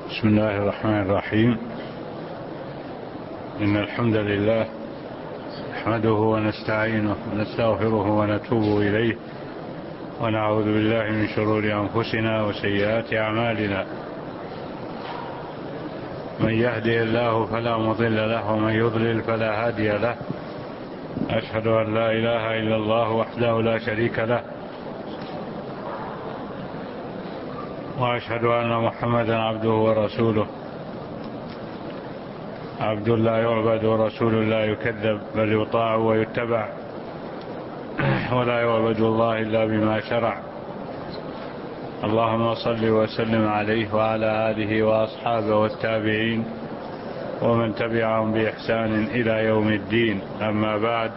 بسم الله الرحمن الرحيم. إن الحمد لله نحمده ونستعينه ونستغفره ونتوب إليه ونعوذ بالله من شرور أنفسنا وسيئات أعمالنا. من يهدي الله فلا مضل له ومن يضلل فلا هادي له. أشهد أن لا إله إلا الله وحده لا شريك له، وأشهد أن محمدا عبده ورسوله، عبد لا يعبد ورسول لا يكذب، بل يطاع ويتبع، ولا يعبد الله إلا بما شرع. اللهم صل وسلم عليه وعلى آله وأصحابه والتابعين ومن تبعهم بإحسان إلى يوم الدين. أما بعد،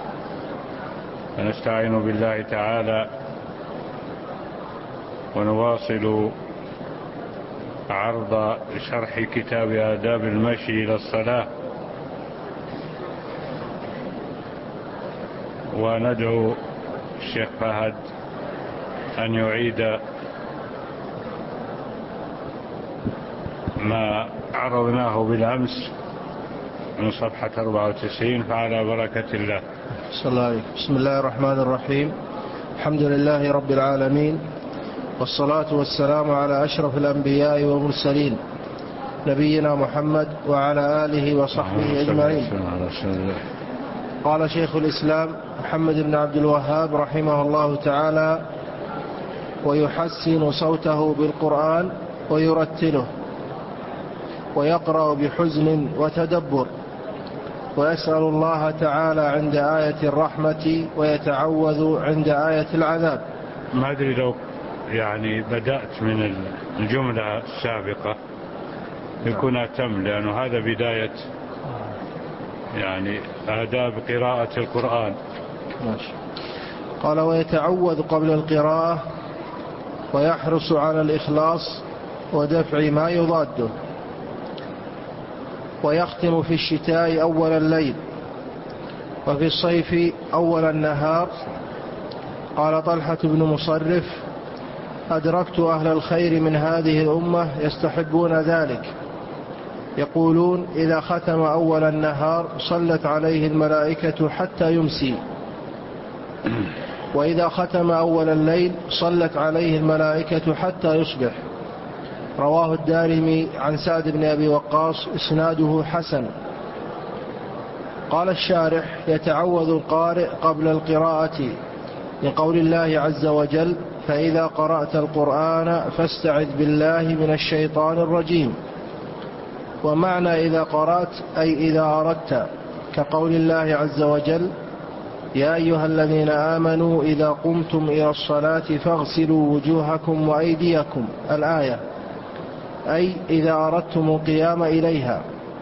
فنستعين بالله تعالى ونواصل عرض شرح كتاب آداب المشي إلى الصلاة، وندعو الشيخ فهد أن يعيد ما عرضناه بالأمس من صفحة 94، فعلى بركة الله. بسم الله الرحمن الرحيم. الحمد لله رب العالمين، والصلاة والسلام على أشرف الأنبياء والمرسلين، نبينا محمد وعلى آله وصحبه أجمعين. قال شيخ الإسلام محمد بن عبد الوهاب رحمه الله تعالى: ويحسن صوته بالقرآن ويرتله، ويقرأ بحزن وتدبر، ويسأل الله تعالى عند آية الرحمة، ويتعوذ عند آية العذاب. ما أدري لو بدأت من الجملة السابقة يكون أتم، لأنه هذا بداية آداب قراءة القرآن. ماشي. قال: ويتعوذ قبل القراءة، ويحرص على الإخلاص ودفع ما يضاده، ويختم في الشتاء أول الليل، وفي الصيف أول النهار. قال طلحة بن مصرف: أدركت أهل الخير من هذه الأمة يستحبون ذلك، يقولون: إذا ختم أول النهار صلت عليه الملائكة حتى يمسي، وإذا ختم أول الليل صلت عليه الملائكة حتى يصبح. رواه الدارمي عن سعد بن أبي وقاص، إسناده حسن. قال الشارح: يتعوذ القارئ قبل القراءة لقول الله عز وجل: فإذا قرأت القرآن فاستعذ بالله من الشيطان الرجيم. ومعنى إذا قرأت أي إذا أردت، كقول الله عز وجل: يا أيها الذين آمنوا إذا قمتم إلى الصلاة فاغسلوا وجوهكم وأيديكم، الآية، أي إذا أردتم القيام إليها.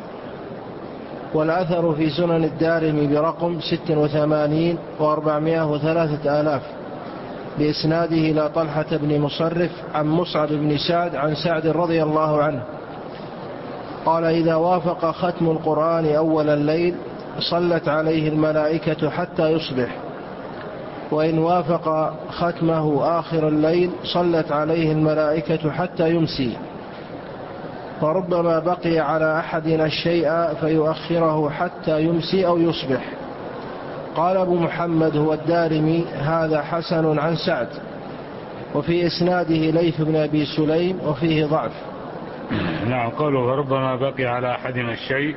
والأثر في سنن الدارمي برقم 86 و403,000 بإسناده إلى طلحة بن مصرف عن مصعب بن سعد عن سعد رضي الله عنه قال: إذا وافق ختم القرآن أول الليل صلت عليه الملائكة حتى يصبح، وإن وافق ختمه آخر الليل صلت عليه الملائكة حتى يمسي. وربما بقي على أحدنا الشيء فيؤخره حتى يمسي أو يصبح. قال أبو محمد هو الدارمي: هذا حسن عن سعد، وفي إسناده ليث بن أبي سليم وفيه ضعف. نعم، قوله ربما بقي على أحدنا الشيء،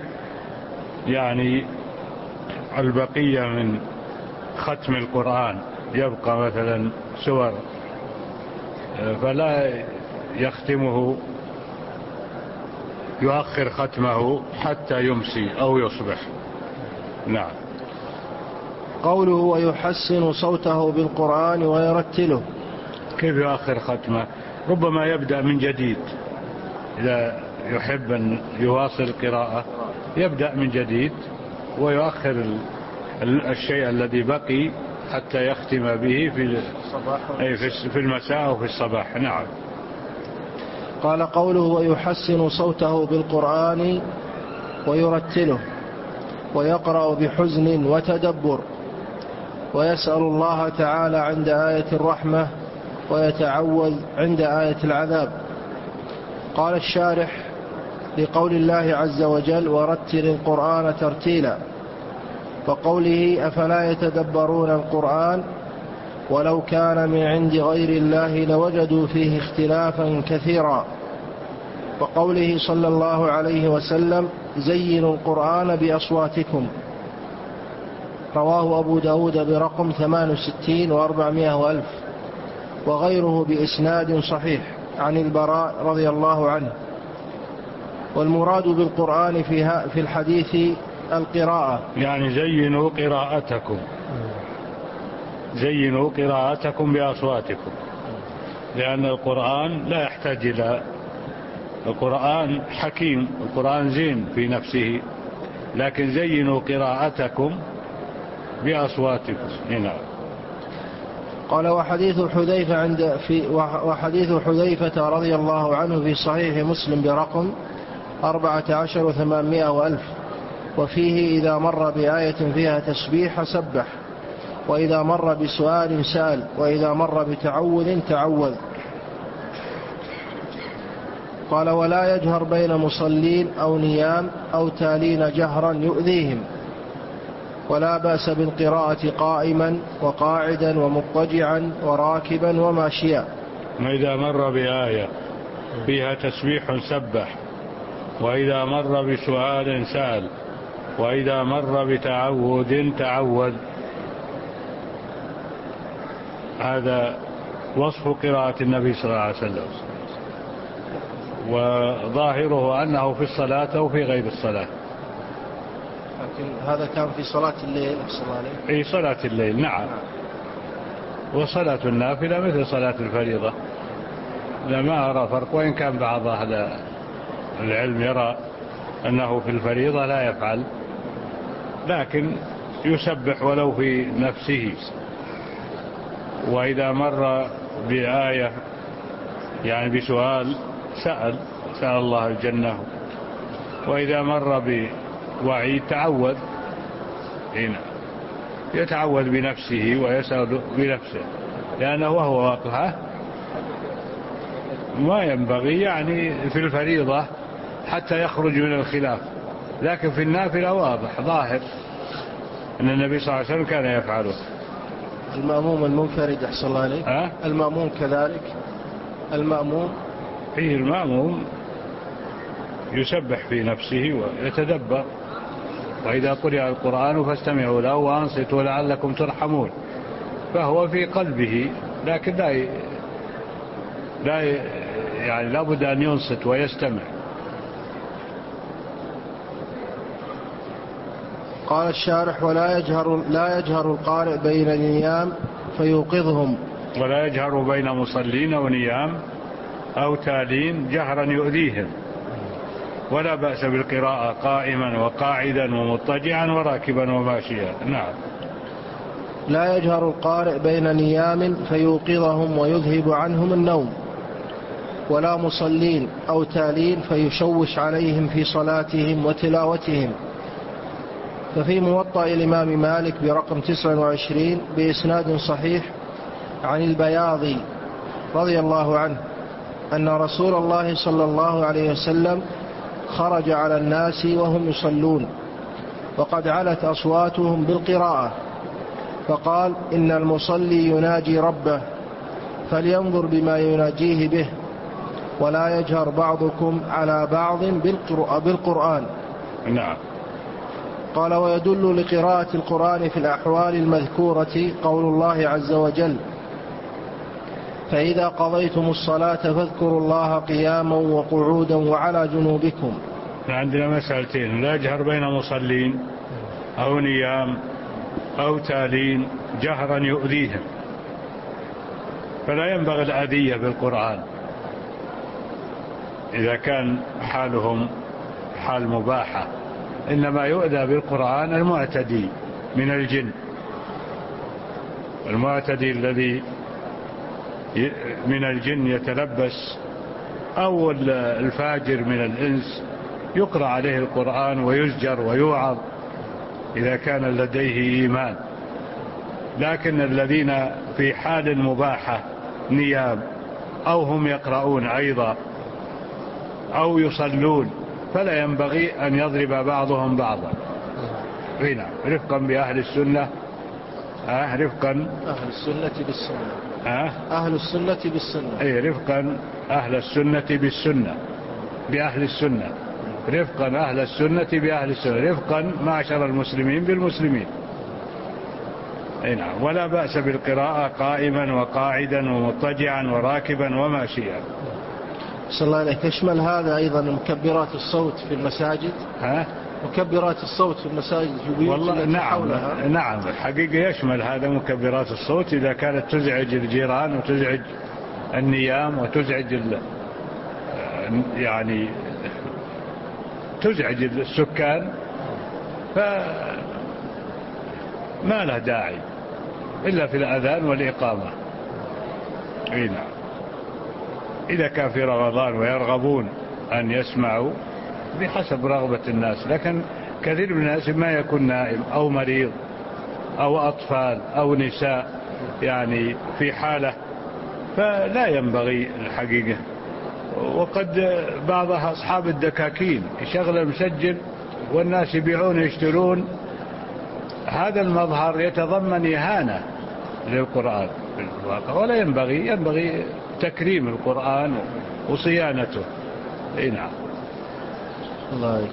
البقية من ختم القرآن، يبقى مثلا سور فلا يختمه، يؤخر ختمه حتى يمسي أو يصبح. نعم. قوله: ويحسن صوته بالقرآن ويرتله، كيف يؤخر ختمه؟ ربما يبدأ من جديد، إذا يحب أن يواصل القراءة يبدأ من جديد ويؤخر الشيء الذي بقي حتى يختم به في المساء أو في الصباح. نعم. قال: قوله: ويحسن صوته بالقرآن ويرتله، ويقرأ بحزن وتدبر، ويسأل الله تعالى عند آية الرحمة، ويتعوذ عند آية العذاب. قال الشارح: لقول الله عز وجل: ورتل القرآن ترتيلا، وقوله: أفلا يتدبرون القرآن ولو كان من عند غير الله لوجدوا فيه اختلافا كثيرا، وقوله صلى الله عليه وسلم: زينوا القرآن بأصواتكم. رواه أبو داود برقم 68 و400 ألف، وغيره بإسناد صحيح عن البراء رضي الله عنه. والمراد بالقرآن في الحديث القراءة، يعني زينوا قراءتكم، زينوا قراءتكم بأصواتكم، لأن القرآن لا يحتاج إلى، القرآن حكيم، القرآن زين في نفسه، لكن زينوا قراءتكم بأصواتكم. هنا قال: وحديث حذيفة رضي الله عنه في صحيح مسلم برقم 14 و800 ألف، وفيه: إذا مر بآية فيها تسبيح سبح، وإذا مر بسؤال سأل، وإذا مر بتعوذ تعوذ. قال: ولا يجهر بين مصلين أو نيام أو تالين جهرا يؤذيهم، ولا بأس بالقراءة قائما وقاعدا ومضطجعا وراكبا وماشيا. وإذا مر بآية فيها تسبيح سبح، وإذا مر بسؤال سأل، وإذا مر بتعوذ تعوذ. هذا وصف قراءة النبي صلى الله عليه وسلم، وظاهره أنه في الصلاة أو في غير الصلاة. لكن هذا كان في صلاة الليل، في صلاة الليل نعم، وصلاة النافلة مثل صلاة الفريضة. لما أرى فرق، وإن كان بعض أهل العلم يرى أنه في الفريضة لا يفعل، لكن يسبح ولو في نفسه. وإذا مر بآية يعني بسؤال سأل الله الجنة، وإذا مر بوعيد تعوذ، هنا يتعوذ بنفسه ويسأل بنفسه، لأنه وهو واقعه ما ينبغي يعني في الفريضة حتى يخرج من الخلاف، لكن في النافلة واضح ظاهر أن النبي صلى الله عليه وسلم كان يفعله. المأموم المنفرد أحسن الله عليك، المأموم كذلك، المأموم فيه المأموم يسبح في نفسه ويتدبر، وإذا قرئ القرآن فاستمعوا له وأنصتوا لعلكم ترحمون، فهو في قلبه، لكن لا يعني لابد أن ينصت ويستمع. قال الشارح: لا يجهر القارئ بين النيام فيوقظهم، ولا يجهر بين مصلين أو نيام أو تالين جهرا يؤذيهم، ولا بأس بالقراءة قائما وقاعدا ومضطجعا وراكبا وماشيا. نعم. لا يجهر القارئ بين نيام فيوقظهم ويذهب عنهم النوم، ولا مصلين أو تالين فيشوش عليهم في صلاتهم وتلاوتهم. ففي موطأ الإمام مالك برقم 29 بإسناد صحيح عن البياضي رضي الله عنه أن رسول الله صلى الله عليه وسلم خرج على الناس وهم يصلون، وقد علت أصواتهم بالقراءة، فقال: إن المصلي يناجي ربه، فلينظر بما يناجيه به، ولا يجهر بعضكم على بعض بالقرآن. نعم. قال: ويدل لقراءة القرآن في الأحوال المذكورة قول الله عز وجل: فإذا قضيتم الصلاة فاذكروا الله قياما وقعودا وعلى جنوبكم. عندنا مسألتين: لا يجهر بين مصلين أو نيام أو تالين جهرا يؤذيهم، فلا ينبغي الأذية بالقرآن إذا كان حالهم حال مباحة، إنما يؤذى بالقرآن المعتدي من الجن، المعتدي الذي من الجن يتلبس، أو الفاجر من الإنس يقرأ عليه القرآن ويزجر ويوعظ إذا كان لديه إيمان. لكن الذين في حال مباحة نيام أو هم يقرؤون أيضا أو يصلون، فلا ينبغي أن يضرب بعضهم بعضا. هنا رفقا بأهل السنة، رفقا أهل السنة بالسنة، أهل السنة بالسنة، رفقا أهل السنة بالسنة بأهل السنة، رفقا أهل السنة بأهل السنة، رفقا معشر المسلمين بالمسلمين. نعم. ولا بأس بالقراءة قائما وقاعدا ومضطجعا وراكبا وماشيا. صلى الله عليه. يشمل هذا أيضا مكبرات الصوت في المساجد؟ مكبرات الصوت في المساجد في بيوت التي حولها؟ نعم الحقيقة يشمل هذا مكبرات الصوت إذا كانت تزعج الجيران وتزعج النيام وتزعج يعني تزعج السكان، فما له داعي إلا في الأذان والإقامة. نعم. إذا كان في رمضان ويرغبون أن يسمعوا بحسب رغبة الناس، لكن كثير من الناس ما يكون نائم أو مريض أو أطفال أو نساء يعني في حالة، فلا ينبغي الحقيقة. وقد بعض أصحاب الدكاكين يشغل المسجل والناس يبيعون يشترون، هذا المظهر يتضمن إهانة للقرآن في الواقع، ولا ينبغي تكريم القرآن وصيانته. نعم. الله.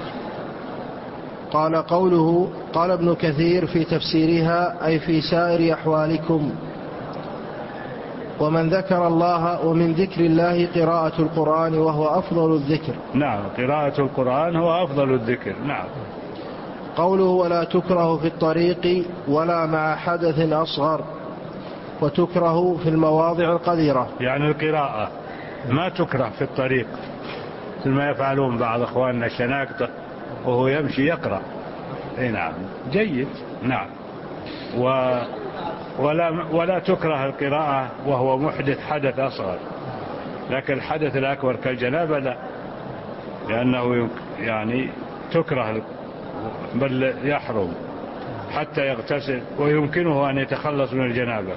قال قوله قال ابن كثير في تفسيرها أي في سائر أحوالكم. ومن ذكر الله ومن ذكر الله قراءة القرآن وهو أفضل الذكر. نعم قراءة القرآن هو أفضل الذكر. نعم. قوله ولا تكره في الطريق ولا مع حدث أصغر، وتكره في المواضع القذرة. يعني القراءة ما تكره في الطريق مثل ما يفعلون بعض أخواننا الشناقطة وهو يمشي يقرأ. نعم جيد. نعم. ولا تكره القراءة وهو محدث حدث أصغر، لكن الحدث الأكبر كالجنابة لا، لأنه يعني تكره بل يحرم حتى يغتسل ويمكنه أن يتخلص من الجنابة.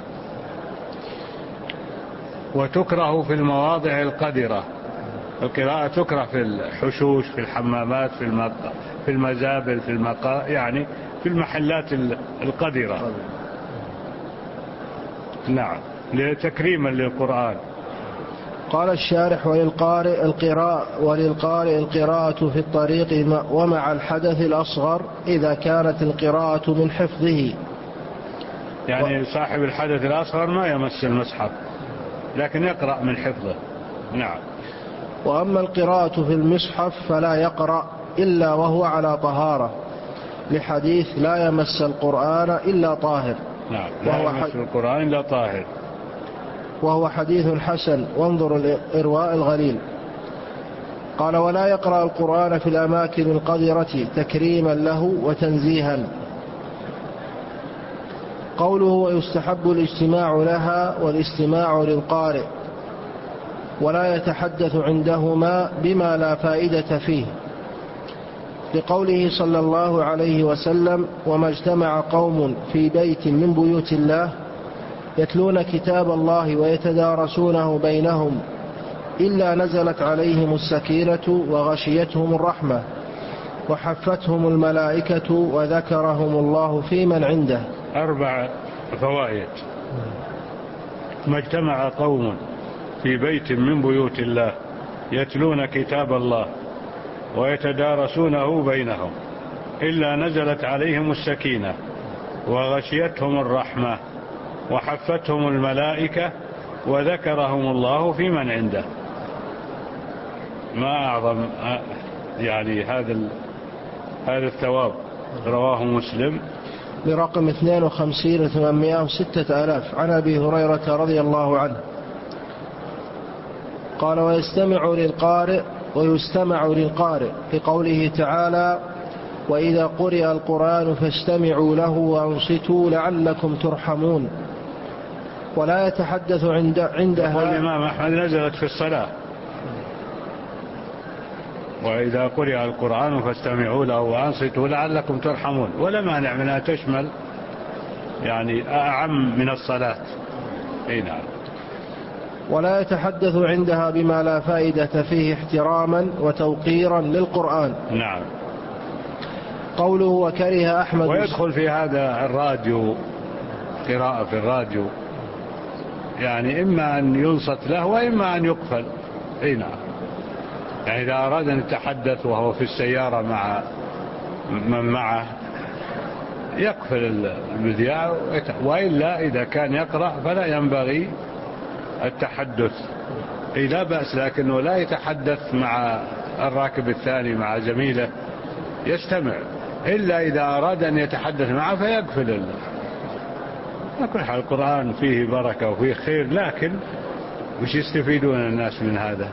وتكره في المواضع القذرة، القراءة تكره في الحشوش، في الحمامات، في المزابل، في يعني في المحلات القذرة. نعم لتكريما للقرآن. قال الشارح وللقارئ القراءة في الطريق ومع الحدث الأصغر إذا كانت القراءة من حفظه. يعني صاحب الحدث الأصغر ما يمس المصحف لكن يقرأ من حفظه. نعم. وأما القراءة في المصحف فلا يقرأ إلا وهو على طهارة، لحديث لا يمس القرآن إلا طاهر. نعم لا يمس القرآن إلا طاهر، وهو حديث حسن، وانظر الإرواء الغليل. قال ولا يقرأ القرآن في الأماكن القذرة تكريما له وتنزيها. قوله ويستحب الاجتماع لها والاستماع للقارئ، ولا يتحدث عندهما بما لا فائدة فيه، لقوله صلى الله عليه وسلم وما اجتمع قوم في بيت من بيوت الله يتلون كتاب الله ويتدارسونه بينهم إلا نزلت عليهم السكينة وغشيتهم الرحمة وحفتهم الملائكة وذكرهم الله في من عنده. 4 فوائد. ما اجتمع قوم في بيت من بيوت الله يتلون كتاب الله ويتدارسونه بينهم إلا نزلت عليهم السكينة وغشيتهم الرحمة وحفتهم الملائكة وذكرهم الله في من عنده. ما أعظم يعني هذا الثواب. رواه مسلم برقم 52,806 عن أبي هريرة رضي الله عنه قال ويستمع للقارئ لقوله تعالى وإذا قرئ القرآن فاستمعوا له وأنصتوا لعلكم ترحمون. ولا يتحدث عندها. والإمام أحمد نزلت في الصلاة وإذا قرئ القرآن فاستمعوا له وأنصتوا لعلكم ترحمون، ولا مانع منها تشمل يعني أعم من الصلاة. نعم. ولا يتحدث عندها بما لا فائدة فيه احتراما وتوقيرا للقرآن. نعم. قوله وكره أحمد. ويدخل في هذا الراديو، قراءة في الراديو، يعني إما أن ينصت له وإما أن يقفل. نعم. يعني إذا أراد أن يتحدث وهو في السيارة مع من معه يقفل المذياع، وإلا إذا كان يقرأ فلا ينبغي التحدث. لا بأس، لكنه لا يتحدث مع الراكب الثاني مع زميله، يستمع، إلا إذا أراد أن يتحدث معه فيقفل. كل حال القرآن فيه بركة وفيه خير، لكن وش يستفيدون الناس من هذا؟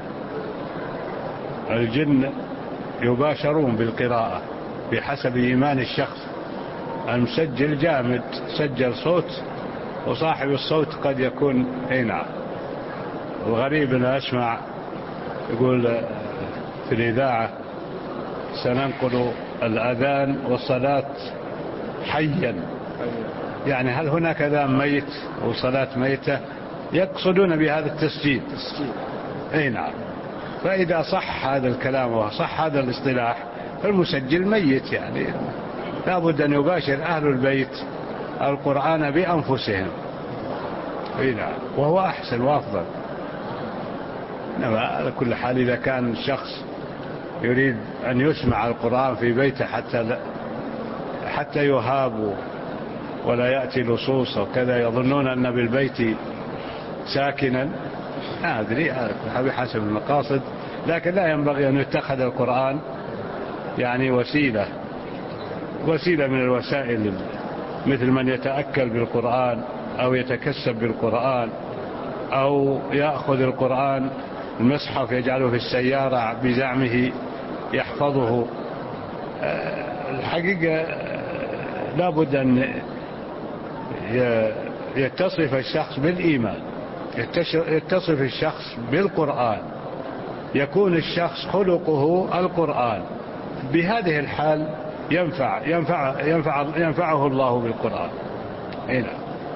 الجن يباشرون بالقراءة بحسب إيمان الشخص. المسجل جامد سجل صوت، وصاحب الصوت قد يكون نعم. وغريب أن أسمع يقول في الإذاعة سننقل الأذان والصلاة حيا. يعني هل هناك أذان ميت وصلاة ميتة؟ يقصدون بهذا التسجيل. نعم. فإذا صح هذا الكلام وصح هذا الاصطلاح فالمسجل ميت، يعني لابد أن يباشر أهل البيت القرآن بأنفسهم. نعم. وهو أحسن وأفضل. على كل حال إذا كان الشخص يريد أن يسمع القرآن في بيته حتى يهاب ولا يأتي لصوص وكذا، يظنون أن بالبيت ساكنا، لا أدري بحسب المقاصد، لكن لا ينبغي أن يتخذ القرآن يعني وسيلة من الوسائل، مثل من يتأكل بالقرآن أو يتكسب بالقرآن أو يأخذ القرآن المصحف يجعله في السيارة بزعمه يحفظه. الحقيقة لابد أن يتصف الشخص بالإيمان، يتصف الشخص بالقرآن، يكون الشخص خلقه القرآن. بهذه الحال ينفعه الله بالقرآن. هنا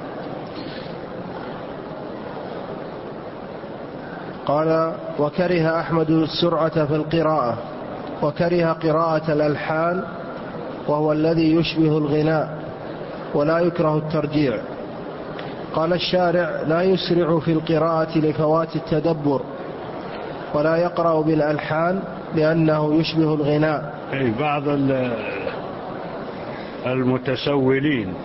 قال وكره أحمد السرعة في القراءة، وكره قراءة الألحان وهو الذي يشبه الغناء، ولا يكره الترجيع. قال الشارع لا يسرع في القراءة لفوات التدبر، ولا يقرأ بالألحان لأنه يشبه الغناء. بعض المتسولين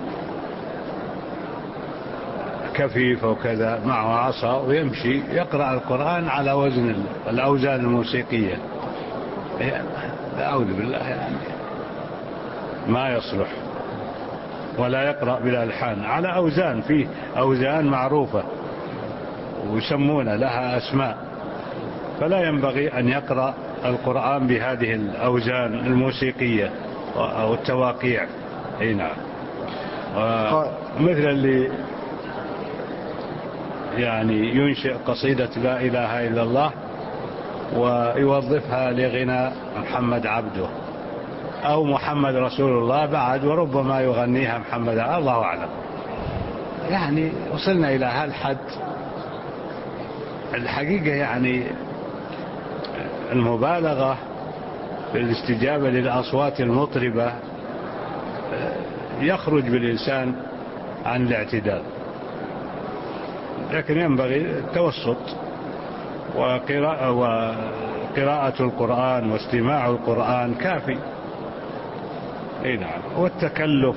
كفيف وكذا معه عصا ويمشي يقرأ القرآن على وزن الأوزان الموسيقية، أعوذ بالله، يعني ما يصلح. ولا يقرأ بالألحان على أوزان، فيه أوزان معروفة ويسمون لها أسماء، فلا ينبغي أن يقرأ القرآن بهذه الأوزان الموسيقية أو التواقيع. نعم. مثل اللي يعني ينشئ قصيدة لا إله إلا الله ويوظفها لغناء محمد عبده أو محمد رسول الله بعد، وربما يغنيها محمد، الله أعلم. يعني وصلنا إلى هالحد. الحقيقة يعني المبالغة في الاستجابة للأصوات المطربة يخرج بالإنسان عن الاعتدال، لكن ينبغي التوسط، وقراءة القرآن واستماع القرآن كافي. نعم. والتكلف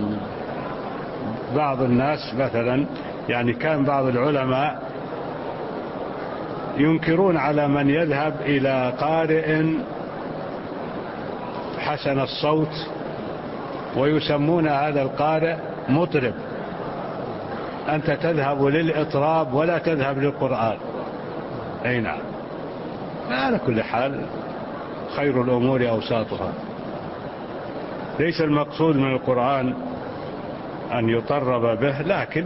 بعض الناس مثلا، يعني كان بعض العلماء ينكرون على من يذهب إلى قارئ حسن الصوت ويسمون هذا القارئ مطرب. أنت تذهب للإطراب ولا تذهب للقرآن. نعم. على كل حال خير الأمور أوساطها. ليس المقصود من القرآن أن يطرب به، لكن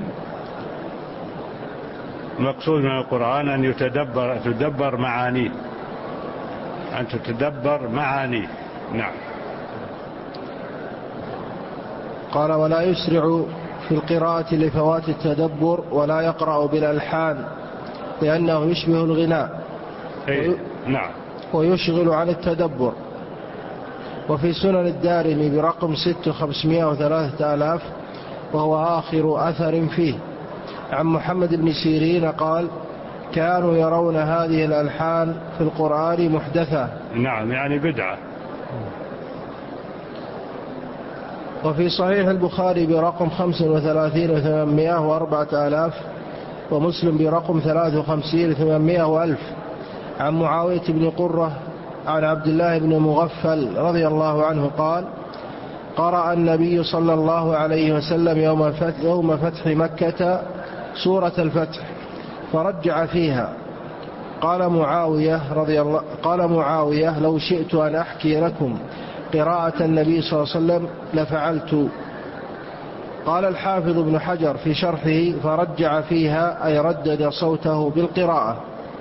المقصود من القرآن أن تدبر معانيه، أن تتدبر معانيه. نعم. قال ولا يسرع في القراءة لفوات التدبر، ولا يقرأ بالألحان لأنه يشبه الغناء نعم. ويشغل عن التدبر. وفي سنن الدارمي برقم 6503 وهو آخر أثر فيه عن محمد بن سيرين قال: كانوا يرون هذه الألحان في القرآن محدثة. نعم، يعني بدعة. وفي صحيح البخاري برقم 35,804 ومسلم برقم 53,800 عن معاوية بن قرة عن عبد الله بن مغفل رضي الله عنه قال: قرأ النبي صلى الله عليه وسلم يوم فتح مكة سورة الفتح فرجع فيها. قال معاوية: لو شئت أن أحكي لكم قراءة النبي صلى الله عليه وسلم لفعلت. قال الحافظ ابن حجر في شرحه: فرجع فيها أي ردد صوته بالقراءة.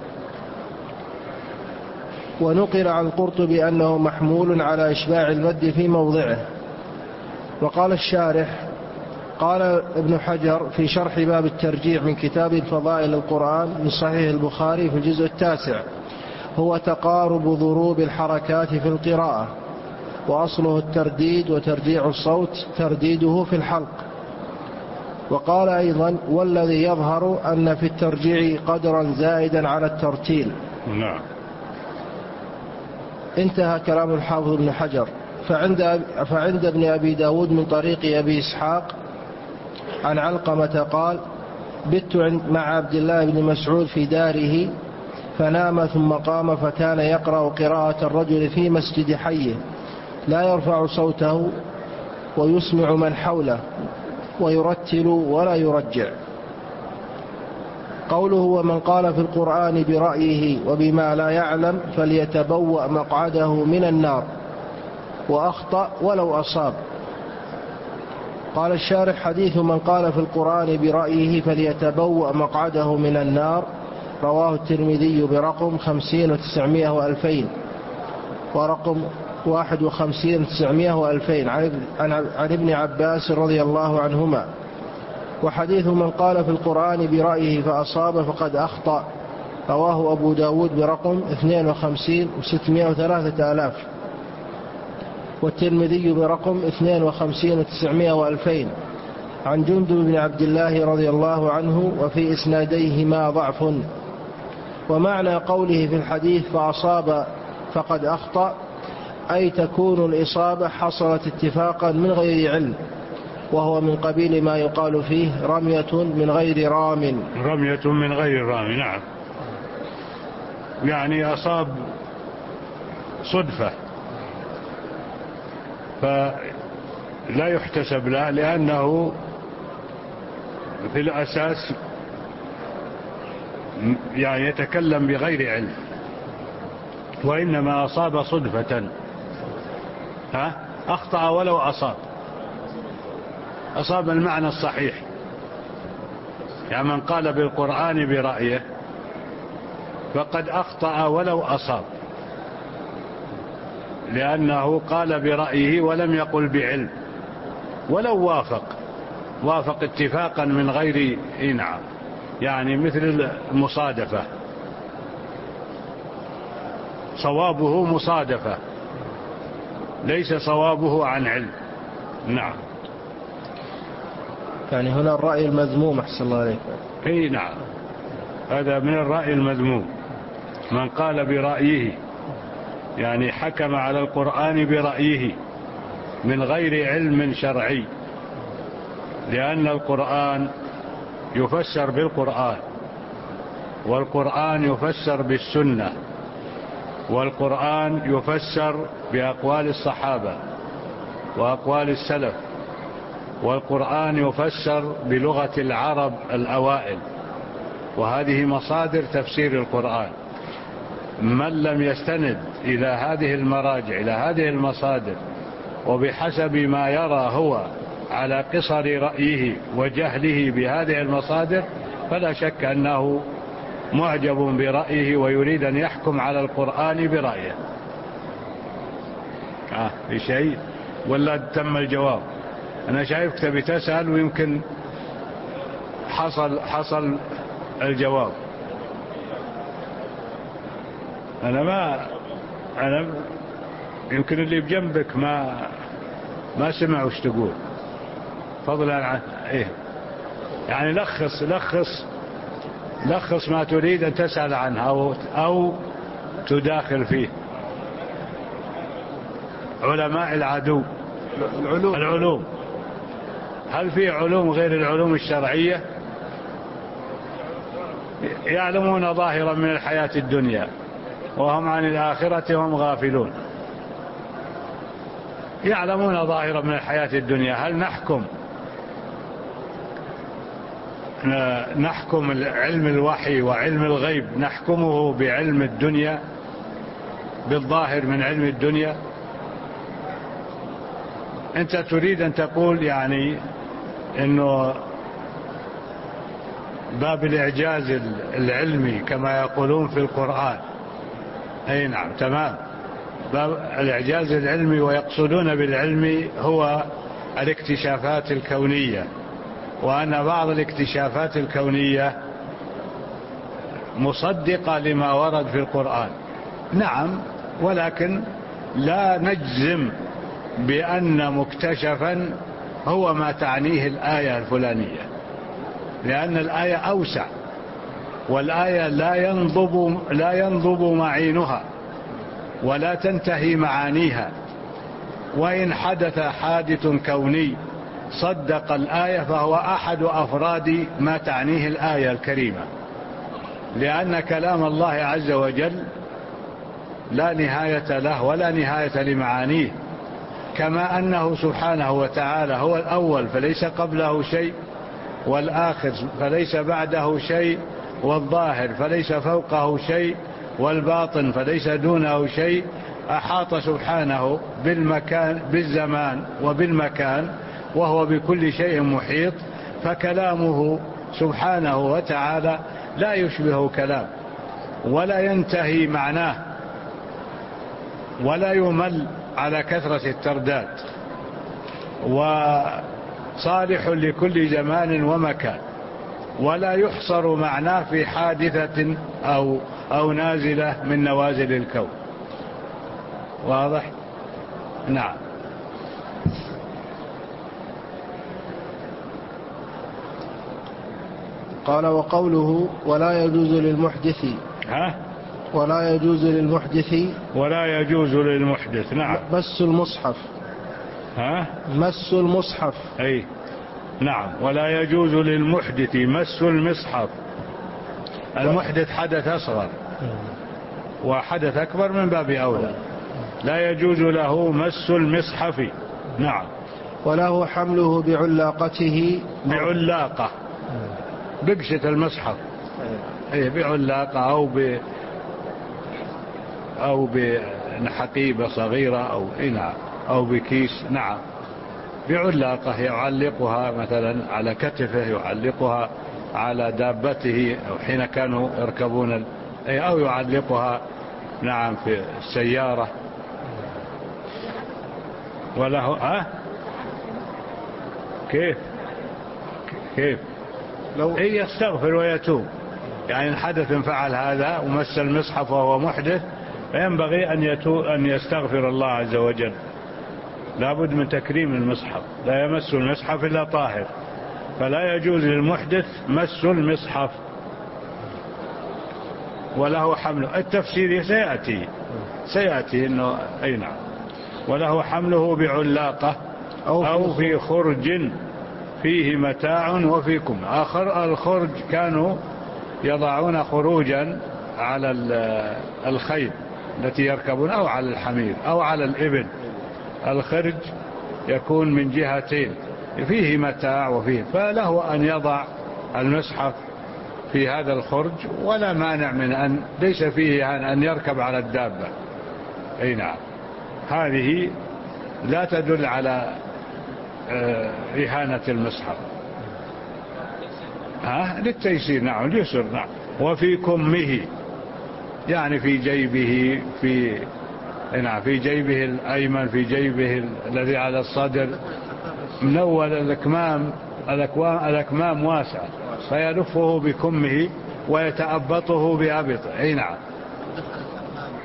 ونقل عن القرطبي أنه محمول على إشباع المد في موضعه. وقال الشارح: قال ابن حجر في شرح باب الترجيع من كتاب فضائل القرآن من صحيح البخاري في الجزء 9: هو تقارب ضروب الحركات في القراءة، وأصله الترديد، وترجيع الصوت ترديده في الحلق. وقال أيضا: والذي يظهر أن في الترجيع قدرا زائدا على الترتيل. نعم. انتهى كلام الحافظ ابن حجر. فعند ابن أبي داود من طريق أبي إسحاق عن علقمة قال: بت مع عبد الله بن مسعود في داره فنام ثم قام فكان يقرأ قراءة الرجل في مسجد حيه لا يرفع صوته ويسمع من حوله ويرتل ولا يرجع. قوله: ومن قال في القرآن برأيه وبما لا يعلم فليتبوأ مقعده من النار، وأخطأ ولو أصاب. قال الشارح: حديث من قال في القرآن برأيه فليتبوأ مقعده من النار رواه الترمذي برقم 50,900 ورقم 51,900 عن ابن عباس رضي الله عنهما. وحديث من قال في القرآن برأيه فأصاب فقد أخطأ رواه أبو داود برقم 52,603 والترمذي برقم 52,900 عن جندب بن عبد الله رضي الله عنه، وفي إسناديهما ضعف. ومعنى قوله في الحديث فأصاب فقد أخطأ أي تكون الإصابة حصلت اتفاقا من غير علم، وهو من قبيل ما يقال فيه رمية من غير رام. رمية من غير رام. نعم، يعني أصاب صدفة فلا يحتسب له، لأنه في الأساس يعني يتكلم بغير علم، وإنما أصاب صدفة. أخطأ ولو أصاب المعنى الصحيح. يعني من قال بالقرآن برأيه فقد أخطأ ولو أصاب، لأنه قال برأيه ولم يقل بعلم، ولو وافق اتفاقا من غير إنعام، يعني مثل المصادفة، صوابه مصادفة ليس صوابه عن علم. نعم. يعني هنا الرأي المذموم. أحسن الله عليك. اي نعم، هذا من الرأي المذموم. من قال برأيه يعني حكم على القرآن برأيه من غير علم شرعي، لأن القرآن يفسر بالقرآن، والقرآن يفسر بالسنة، والقرآن يفسر بأقوال الصحابة وأقوال السلف، والقرآن يفسر بلغة العرب الأوائل، وهذه مصادر تفسير القرآن. من لم يستند إلى هذه المراجع، إلى هذه المصادر، وبحسب ما يرى هو على قصر رأيه وجهله بهذه المصادر، فلا شك أنه معجب برأيه ويريد أن يحكم على القرآن برأيه. في شيء ولا تم الجواب؟ أنا شايفك تبي تسأل ويمكن حصل الجواب. أنا يمكن اللي بجنبك ما سمع وش تقول، فضلا عن إيه يعني لخص ما تريد أن تسأل عنه أو تداخل فيه. علماء العدو العلوم، هل في علوم غير العلوم الشرعية؟ يعلمون ظاهرا من الحياة الدنيا وهم عن الآخرة هم غافلون. يعلمون ظاهرا من الحياة الدنيا. هل نحكم علم الوحي وعلم الغيب نحكمه بعلم الدنيا، بالظاهر من علم الدنيا؟ أنت تريد أن تقول يعني أنه باب الإعجاز العلمي كما يقولون في القرآن. أي نعم، تمام، باب الإعجاز العلمي، ويقصدون بالعلم هو الاكتشافات الكونية، وأن بعض الاكتشافات الكونية مصدقة لما ورد في القرآن. نعم، ولكن لا نجزم بأن مكتشفا هو ما تعنيه الآية الفلانية، لأن الآية أوسع، والآية لا ينضب معينها ولا تنتهي معانيها. وإن حدث حادث كوني صدق الآية فهو أحد أفراد ما تعنيه الآية الكريمة، لأن كلام الله عز وجل لا نهاية له ولا نهاية لمعانيه، كما أنه سبحانه وتعالى هو الأول فليس قبله شيء، والآخر فليس بعده شيء، والظاهر فليس فوقه شيء، والباطن فليس دونه شيء. أحاط سبحانه بالزمان وبالمكان، وهو بكل شيء محيط، فكلامه سبحانه وتعالى لا يشبه كلام، ولا ينتهي معناه، ولا يمل على كثرة الترداد، وصالح لكل زمان ومكان، ولا يحصر معناه في حادثة أو نازلة من نوازل الكون. واضح؟ نعم. قال: وقوله ولا يجوز للمحدث ولا يجوز للمحدث نعم مس المصحف. مس المصحف. أي نعم، ولا يجوز للمحدث مس المصحف. المحدث حدث أصغر، وحدث أكبر من باب أولى. لا يجوز له مس المصحف. نعم. وله حمله بعلاقة بقشة المصحف، بعلاقة أو بحقيبة صغيرة أو بكيس. نعم، بعلاقة يعلقها مثلا على كتفه، يعلقها على دابته، أو حين كانوا يركبون أو يعلقها نعم في السيارة. وله كيف لو يستغفر ويتوب، يعني إن حدث فعل هذا ومس المصحف وهو محدث فينبغي أن يستغفر الله عز وجل. لابد من تكريم المصحف، لا يمس المصحف إلا طاهر، فلا يجوز للمحدث مس المصحف. وله حمله، التفسير سيأتي إنه أي نعم. وله حمله بعلاقة أو في خرج فيه متاع وفيكم. الخرج كانوا يضعون خروجا على الخيل التي يركبون، أو على الحمير أو على الإبل. الخرج يكون من جهتين، فيه متاع وفيه، فله أن يضع المصحف في هذا الخرج، ولا مانع من ليس فيه أن يركب على الدابة. أي نعم، هذه لا تدل على إهانة المصحف. للتيسير نعم، اليسر نعم. وفي كمه، يعني في جيبه، في جيبه الأيمن، في جيبه الذي على الصدر، منول الأكمام واسعة، فيلفه بكمه ويتأبطه بأبطه. أي نعم.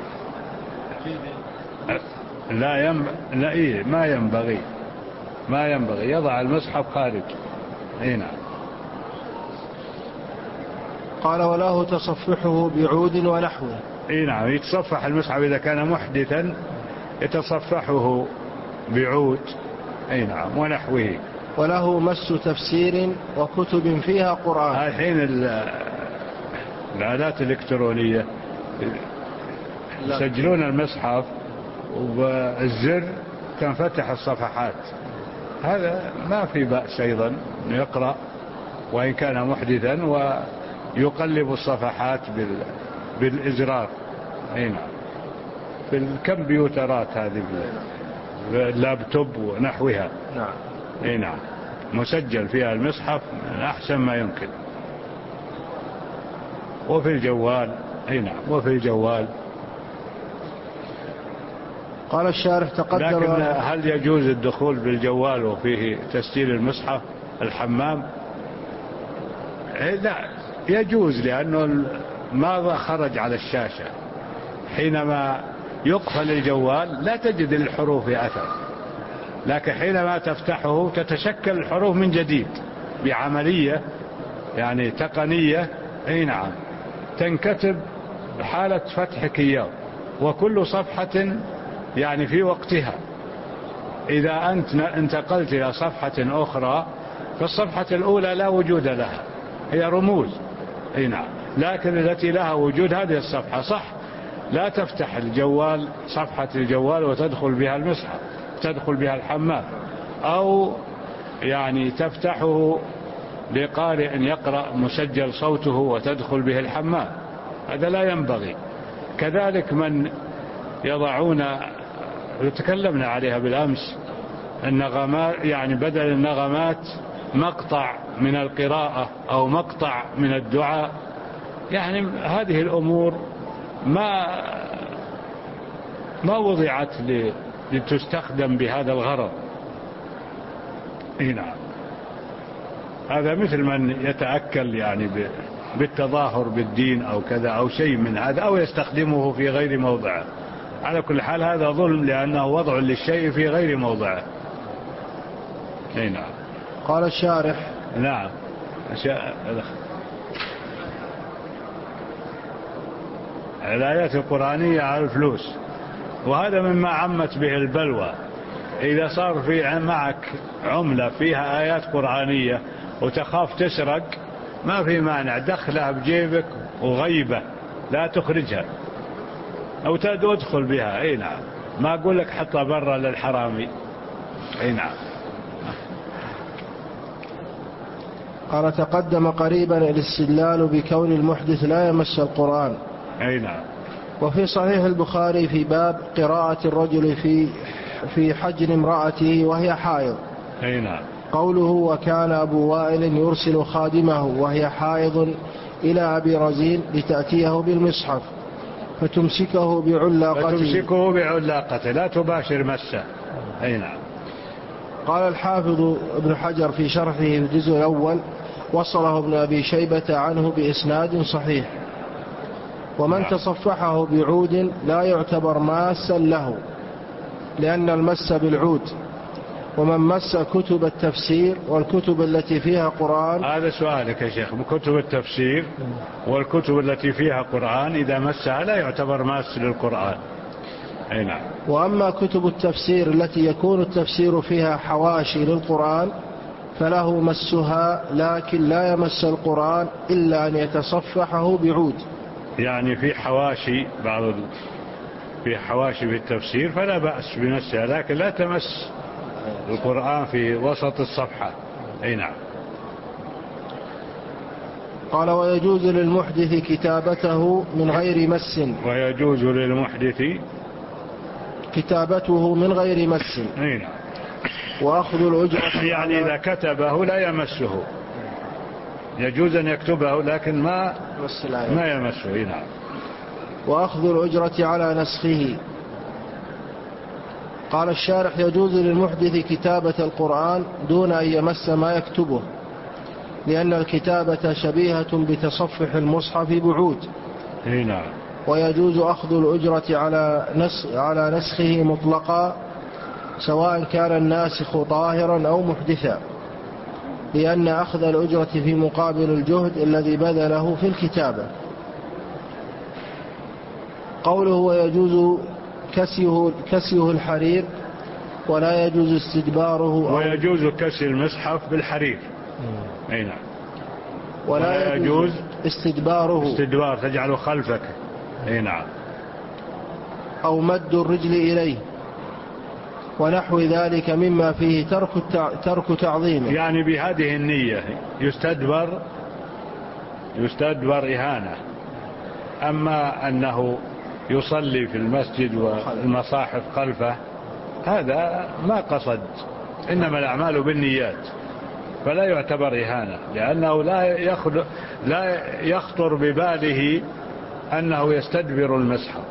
لا إيه ما ينبغي يضع المصحف خارج. نعم. قال وله تصفحه بعود ونحوه. نعم، يتصفح المصحف إذا كان محدثا يتصفحه بعود. نعم، ونحوه. وله مس تفسير وكتب فيها قرآن. الحين الآلات الإلكترونية يسجلون المصحف والزر تنفتح الصفحات، هذا ما في بأس أيضا يقرأ وإن كان محدثا ويقلب الصفحات بالإزرار. نعم، في الكمبيوترات هذه باللابتوب ونحوها. نعم، مسجل فيها المصحف أحسن ما يمكن. وفي الجوال. نعم، وفي الجوال. قال الشارح تقدم. لكن هل يجوز الدخول بالجوال وفيه تسجيل المصحف الحمام؟ لا يجوز، لأنه ماذا خرج على الشاشة حينما يقفل الجوال لا تجد للحروف أثر، لكن حينما تفتحه تتشكل الحروف من جديد بعملية يعني تقنية. نعم، تنكتب حالة فتحك إياه، وكل صفحة يعني في وقتها. إذا أنت انتقلت إلى صفحة أخرى فالصفحة الأولى لا وجود لها، هي رموز. نعم، لكن التي لها وجود هذه الصفحة. صح، لا تفتح الجوال صفحة الجوال وتدخل بها المصحف، تدخل بها الحمام، أو يعني تفتحه لقارئ يقرأ مسجل صوته وتدخل به الحمام، هذا لا ينبغي. كذلك من يضعون، تكلمنا عليها بالأمس، النغمات، يعني بدل النغمات مقطع من القراءة أو مقطع من الدعاء، يعني هذه الأمور ما وضعت لتستخدم بهذا الغرض. نعم، هذا مثل من يتأكل يعني بالتظاهر بالدين أو كذا أو شيء من هذا، أو يستخدمه في غير موضعه. على كل حال هذا ظلم، لأنه وضع للشيء في غير موضعه. نعم. قال الشارح. نعم، الآيات القرآنية على الفلوس، وهذا مما عمت به البلوى. إذا صار في معك عملة فيها آيات قرآنية وتخاف تسرق، ما في مانع دخلها بجيبك وغيبة، لا تخرجها أو تدخل بها. نعم، ما أقول لك حطها برا للحرامي. نعم. قال تقدم قريبا الاستدلال بكون المحدث لا يمس القرآن. نعم. وفي صحيح البخاري في باب قراءة الرجل في حجر امرأته وهي حائض. نعم. قوله وكان أبو وائل يرسل خادمه وهي حائض إلى أبي رزين لتأتيه بالمصحف فتمسكه بعلاقته لا تباشر مسه. نعم. قال الحافظ ابن حجر في شرحه في الجزء الأول وصله ابن أبي شيبة عنه بإسناد صحيح. ومن تصفحه بعود لا يعتبر ماسا له، لأن المس بالعود. ومن مس كتب التفسير والكتب التي فيها قرآن. هذا سؤالك يا شيخ، كتب التفسير والكتب التي فيها قرآن إذا مسها لا يعتبر ماس للقرآن. نعم. وأما كتب التفسير التي يكون التفسير فيها حواشي للقرآن فله مسها، لكن لا يمس القرآن إلا أن يتصفحه بعود. يعني في حواشي في حواشي بالتفسير فلا بأس بمسها، لكن لا تمس القرآن في وسط الصفحة. نعم. قال ويجوز للمحدث كتابته من غير مس. ويجوز للمحدث كتابته من غير مس. نعم. وأخذ الأجرة يعني إذا كتبه لا يمسه، يجوز أن يكتبه لكن ما يمسه. نعم. وأخذ الأجرة على نسخه. قال الشارح يجوز للمحدث كتابة القرآن دون أن يمس ما يكتبه، لأن الكتابة شبيهة بتصفح المصحف بعود. نعم. ويجوز أخذ الأجرة على نسخه مطلقا سواء كان الناسخ طاهرا أو محدثا، لأن أخذ الأجرة في مقابل الجهد الذي بذله في الكتابة. قوله ويجوز كسيه الحرير ولا يجوز استدباره، ويجوز كسي المصحف بالحرير، أي نعم، ولا يجوز استدبار تجعله خلفك، أي نعم، أو مد الرجل إليه ونحو ذلك مما فيه ترك تعظيمه. يعني بهذه النية يستدبر إهانة. أما أنه يصلي في المسجد والمصاحف خلفه هذا ما قصد، إنما الأعمال بالنيات، فلا يعتبر إهانة، لأنه لا يخطر بباله أنه يستدبر المصحف،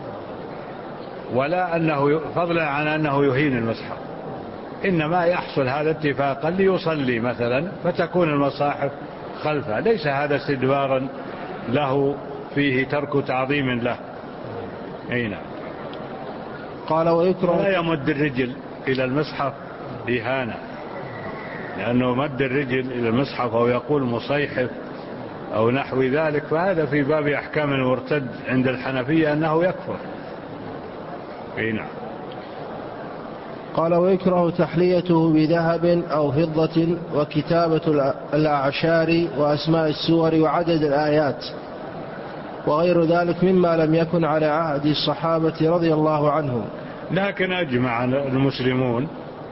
ولا أنه فضلا عن أنه يهين المصحف، إنما يحصل هذا اتفاقا ليصلي مثلا فتكون المصاحف خلفه، ليس هذا استدبارا له فيه ترك تعظيم له. أي نعم. قال ويكره لا يمد الرجل إلى المصحف إهانة، لأنه مد الرجل إلى المصحف أو يقول مصيحف أو نحو ذلك، فهذا في باب أحكام المرتد عند الحنفية أنه يكفر. أي نعم. قال ويكره تحليته بذهب أو فضة وكتابة الأعشار وأسماء السور وعدد الآيات وغير ذلك مما لم يكن على عهد الصحابة رضي الله عنهم. لكن أجمع المسلمون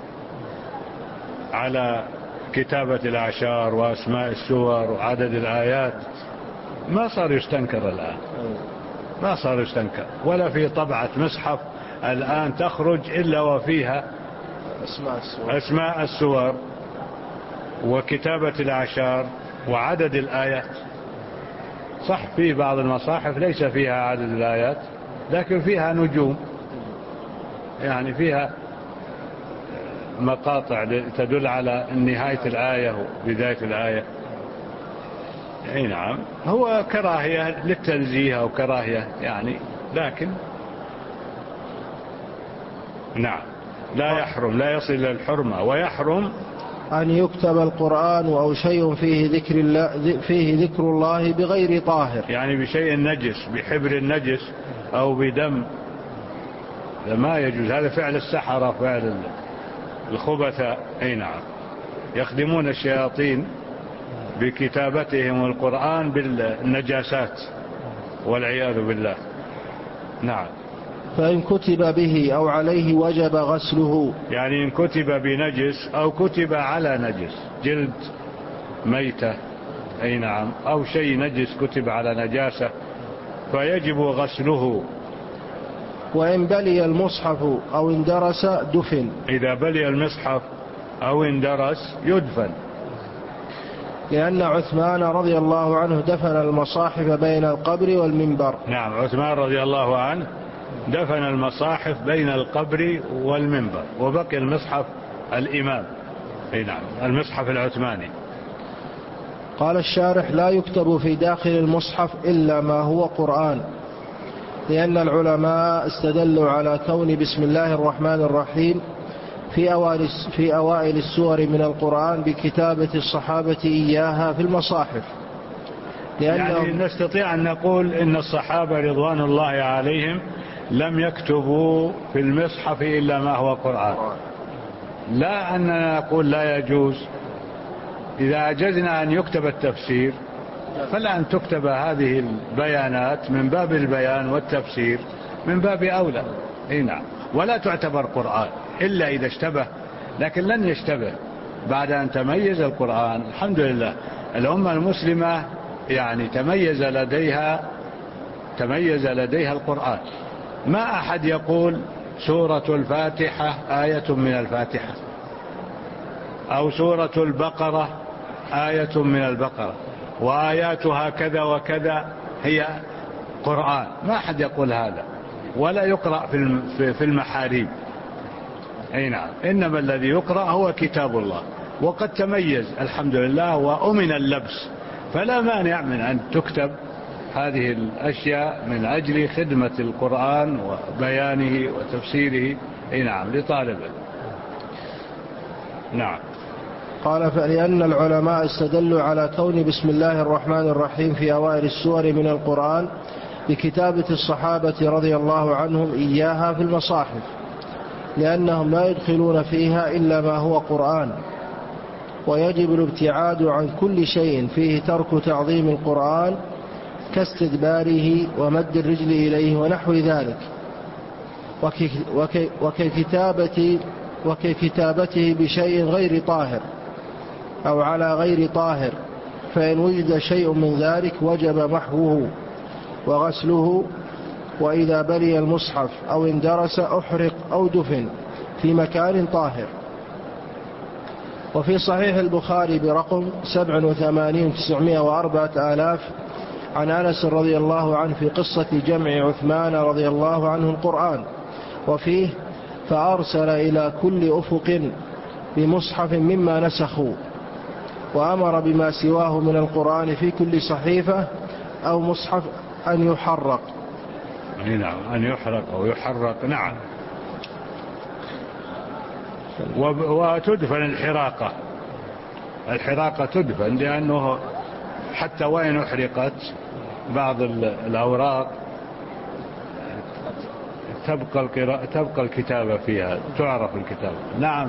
على كتابة الأعشار وأسماء السور وعدد الآيات، ما صار يستنكر الآن، ما صار يستنكر، ولا في طبعة مصحف الآن تخرج إلا وفيها أسماء السور وكتابة الأعشار وعدد الآيات. صح في بعض المصاحف ليس فيها عدد الآيات، لكن فيها نجوم، يعني فيها مقاطع تدل على نهاية الآية وبداية الآية. أي نعم، هو كراهية للتنزيه أو كراهية يعني، لكن نعم لا يحرم، لا يصل إلى الحرمة. ويحرم أن يكتب القرآن أو شيء فيه ذكر الله بغير طاهر، يعني بشيء نجس، بحبر النجس أو بدم، ما يجوز. هذا فعل السحرة، فعل الخبثاء. أي نعم، يخدمون الشياطين بكتابتهم القرآن بالنجاسات والعياذ بالله. نعم. فإن كتب به أو عليه وجب غسله، يعني إن كتب بنجس أو كتب على نجس، جلد ميتة، أي نعم، أو شيء نجس كتب على نجاسة فيجب غسله. وإن بلي المصحف أو اندرس دفن، إذا بلي المصحف أو اندرس يدفن، لأن عثمان رضي الله عنه دفن المصاحف بين القبر والمنبر. نعم، عثمان رضي الله عنه دفن المصاحف بين القبر والمنبر، وبقي المصحف الإمام. أي نعم، المصحف العثماني. قال الشارح لا يكتب في داخل المصحف إلا ما هو قرآن، لأن العلماء استدلوا على كون بسم الله الرحمن الرحيم في أوائل السور من القرآن بكتابة الصحابة إياها في المصاحف، يعني نستطيع أن نقول إن الصحابة رضوان الله عليهم لم يكتبوا في المصحف إلا ما هو قرآن. لا أننا نقول لا يجوز، إذا أجزنا أن يكتب التفسير فلا أن تكتب هذه البيانات من باب البيان والتفسير من باب أولى. إيه نعم، ولا تعتبر قرآن إلا إذا اشتبه، لكن لن يشتبه بعد أن تميز القرآن. الحمد لله الأمة المسلمة يعني تميز لديها القرآن. ما أحد يقول سورة الفاتحة آية من الفاتحة، أو سورة البقرة آية من البقرة وآياتها كذا وكذا هي قرآن، ما أحد يقول هذا، ولا يقرأ في المحاريب. أي نعم، إنما الذي يقرأ هو كتاب الله، وقد تميز الحمد لله وأمن اللبس، فلا مانع من أن تكتب هذه الأشياء من أجل خدمة القرآن وبيانه وتفسيره نعم لطالبه. نعم. قال فلأن العلماء استدلوا على كون بسم الله الرحمن الرحيم في أوائل السور من القرآن بكتابة الصحابة رضي الله عنهم إياها في المصاحف، لأنهم لا يدخلون فيها إلا ما هو قرآن، ويجب الابتعاد عن كل شيء فيه ترك تعظيم القرآن كاستدباره ومد الرجل إليه ونحو ذلك، وككتابته بشيء غير طاهر أو على غير طاهر، فإن وجد شيء من ذلك وجب محوه وغسله، وإذا بلي المصحف أو اندرس أحرق أو دفن في مكان طاهر. وفي صحيح البخاري برقم 87,904 عن أنس رضي الله عنه في قصة جمع عثمان رضي الله عنه القرآن، وفيه فأرسل إلى كل أفق بمصحف مما نسخوا، وأمر بما سواه من القرآن في كل صحيفة أو مصحف أن يحرق. نعم، أن يحرق أو يحرق. نعم. وتدفن الحراقة تدفن، لأنه حتى وإن أحرقت بعض الأوراق تبقى الكتابة فيها، تعرف الكتابة. نعم.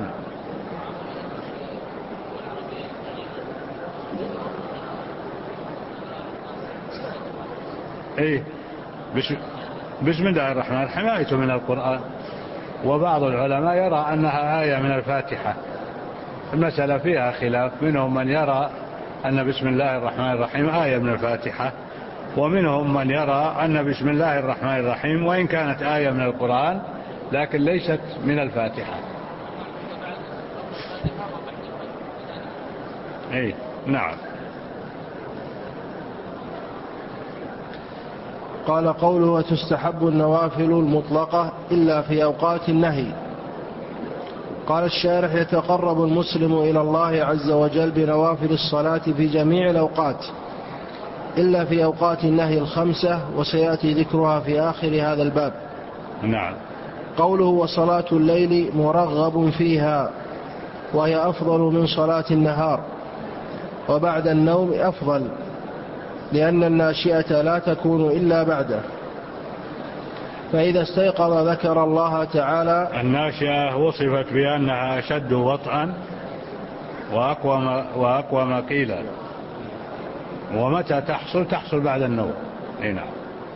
بسم الله الرحمن الرحيم حماية من القرآن، وبعض العلماء يرى أنها آية من الفاتحة. المسألة فيها خلاف، منهم من يرى أن بسم الله الرحمن الرحيم آية من الفاتحة، ومنهم من يرى أن بسم الله الرحمن الرحيم وإن كانت آية من القرآن لكن ليست من الفاتحة. نعم. قال قوله وتستحب النوافل المطلقة إلا في أوقات النهي. قال الشارح يتقرب المسلم إلى الله عز وجل بنوافل الصلاة في جميع الأوقات إلا في أوقات النهي الخمسة، وسيأتي ذكرها في آخر هذا الباب. نعم. قوله وصلاة الليل مرغب فيها، وهي أفضل من صلاة النهار، وبعد النوم أفضل، لأن الناشئة لا تكون إلا بعده. فإذا استيقظ ذكر الله تعالى. الناشئة وصفت بأنها أشد وطئا وأقوى مقيلا، ومتى تحصل بعد النوم. نعم.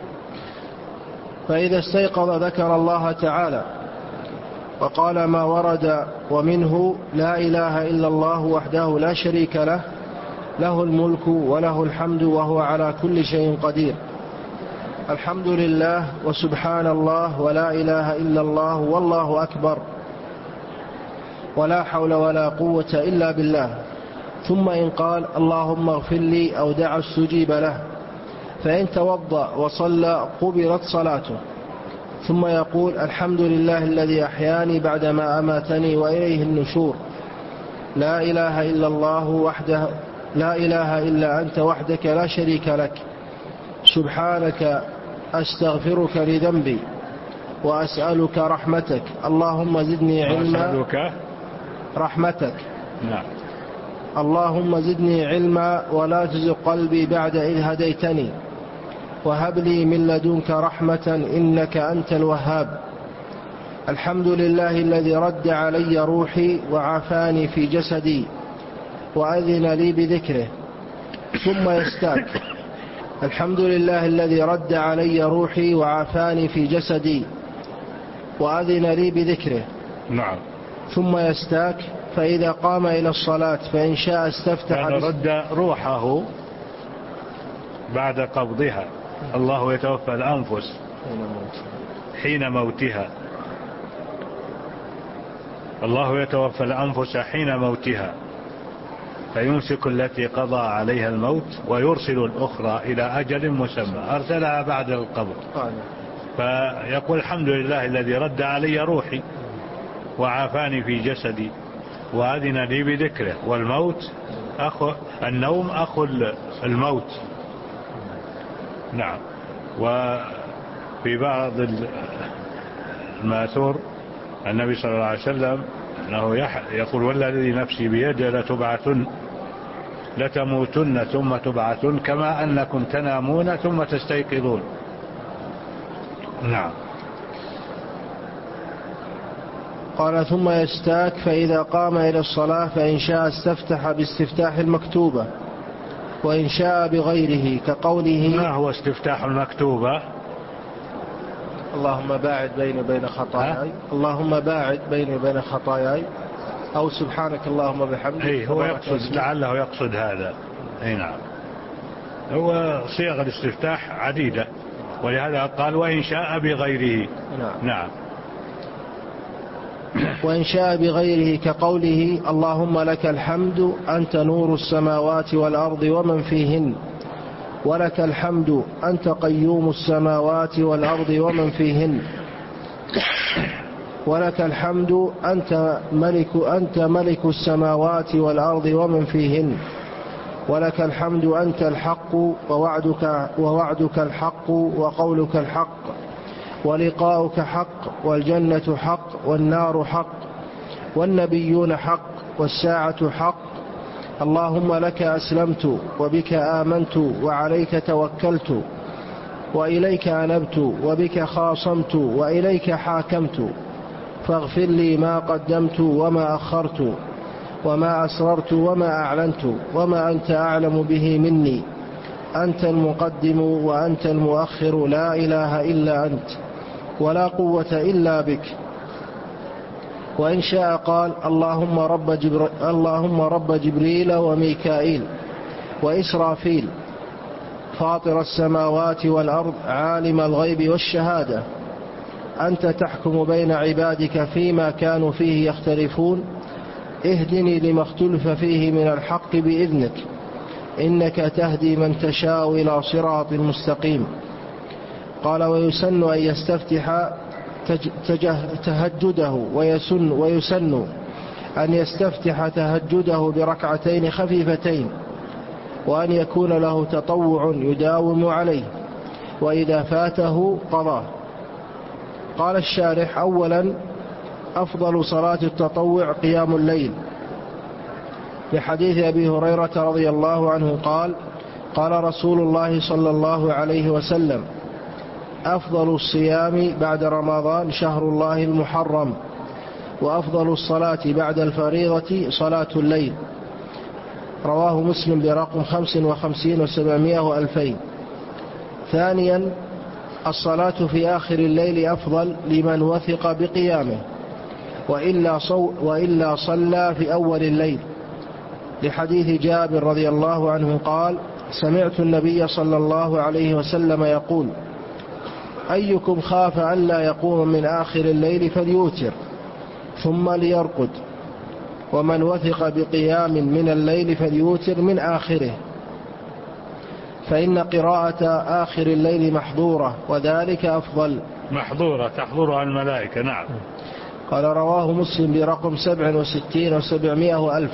فإذا استيقظ ذكر الله تعالى وقال ما ورد، ومنه لا إله إلا الله وحده لا شريك له، له الملك وله الحمد وهو على كل شيء قدير. الحمد لله وسبحان الله ولا إله إلا الله والله أكبر، ولا حول ولا قوة إلا بالله. ثم إن قال اللهم اغفر لي أو دعا استجيب له، فإن توضأ وصلى قبلت صلاته. ثم يقول الحمد لله الذي أحياني بعدما أماتني وإليه النشور، لا إله إلا الله وحده، لا إله إلا أنت وحدك لا شريك لك، سبحانك أستغفرك لذنبي وأسألك رحمتك، اللهم زدني علما. رحمتك. نعم. اللهم زدني علما ولا تزغ قلبي بعد إذ هديتني، وهب لي من لدنك رحمة إنك أنت الوهاب. الحمد لله الذي رد علي روحي وعافاني في جسدي وأذن لي بذكره. ثم يستاك الحمد لله الذي رد علي روحي وعافاني في جسدي وأذن لي بذكره. نعم. ثم يستاك فإذا قام إلى الصلاة فإن شاء استفتح. رد روحه بعد قبضها. الله يتوفى الأنفس حين موتها. الله يتوفى الأنفس حين موتها، فيمسك التي قضى عليها الموت ويرسل الأخرى إلى أجل مسمى. أرسلها بعد القبض، فيقول الحمد لله الذي رد علي روحي وعافاني في جسدي وأذن لي بذكره. والموت النوم أخو الموت، نعم. وفي بعض الماثور النبي صلى الله عليه وسلم أنه يقول والذي نفسي بيده لتموتن ثم تبعثن كما أنكم تنامون ثم تستيقظون. نعم. قال ثم يستاك فإذا قام إلى الصلاة فإن شاء استفتح باستفتاح المكتوبة وإن شاء بغيره كقوله. ما هو استفتاح المكتوبة؟ اللهم باعد بيني وبين خطاياي، اللهم باعد بيني وبين خطاياي، أو سبحانك اللهم بحمدك. هو يقصد، لعله يقصد هذا. نعم. هو صيغ الاستفتاح عديدة، ولهذا قال وإن شاء بغيره. نعم. وإن شاء بغيره كقوله اللهم لك الحمد أنت نور السماوات والأرض ومن فيهن، ولك الحمد أنت قيوم السماوات والأرض ومن فيهن، ولك الحمد أنت ملك السماوات والأرض ومن فيهن، ولك الحمد أنت الحق ووعدك الحق وقولك الحق ولقاؤك حق والجنة حق والنار حق والنبيون حق والساعة حق. اللهم لك أسلمت وبك آمنت وعليك توكلت وإليك أنبت وبك خاصمت وإليك حاكمت، فاغفر لي ما قدمت وما أخرت وما أسررت وما أعلنت وما أنت أعلم به مني، أنت المقدم وأنت المؤخر، لا إله إلا أنت ولا قوة إلا بك. وإن شاء قال اللهم رب جبريل وميكائيل وإسرافيل فاطر السماوات والأرض عالم الغيب والشهادة، أنت تحكم بين عبادك فيما كانوا فيه يختلفون، اهدني لما اختلف فيه من الحق بإذنك، إنك تهدي من تشاء إلى صراط مستقيم. قال ويسن أن يستفتح تهجده ويسن أن يستفتح تهجده بركعتين خفيفتين، وأن يكون له تطوع يداوم عليه، وإذا فاته قضاه. قال الشارح أولا أفضل صلاة التطوع قيام الليل، لحديث أبي هريرة رضي الله عنه قال قال رسول الله صلى الله عليه وسلم أفضل الصيام بعد رمضان شهر الله المحرم، وأفضل الصلاة بعد الفريضة صلاة الليل. رواه مسلم برقم 55 و700 و2000. ثانيا الصلاة في آخر الليل أفضل لمن وثق بقيامه، وإلا صلى في أول الليل، لحديث جابر رضي الله عنه قال سمعت النبي صلى الله عليه وسلم يقول أيكم خاف ألا يقوم من آخر الليل فليوتر ثم ليرقد، ومن وثق بقيام من الليل فليوتر من آخره، فإن قراءة آخر الليل محظورة وذلك أفضل. محظورة تحضرها الملائكة. نعم. قال رواه مسلم برقم 67 و700 و1000.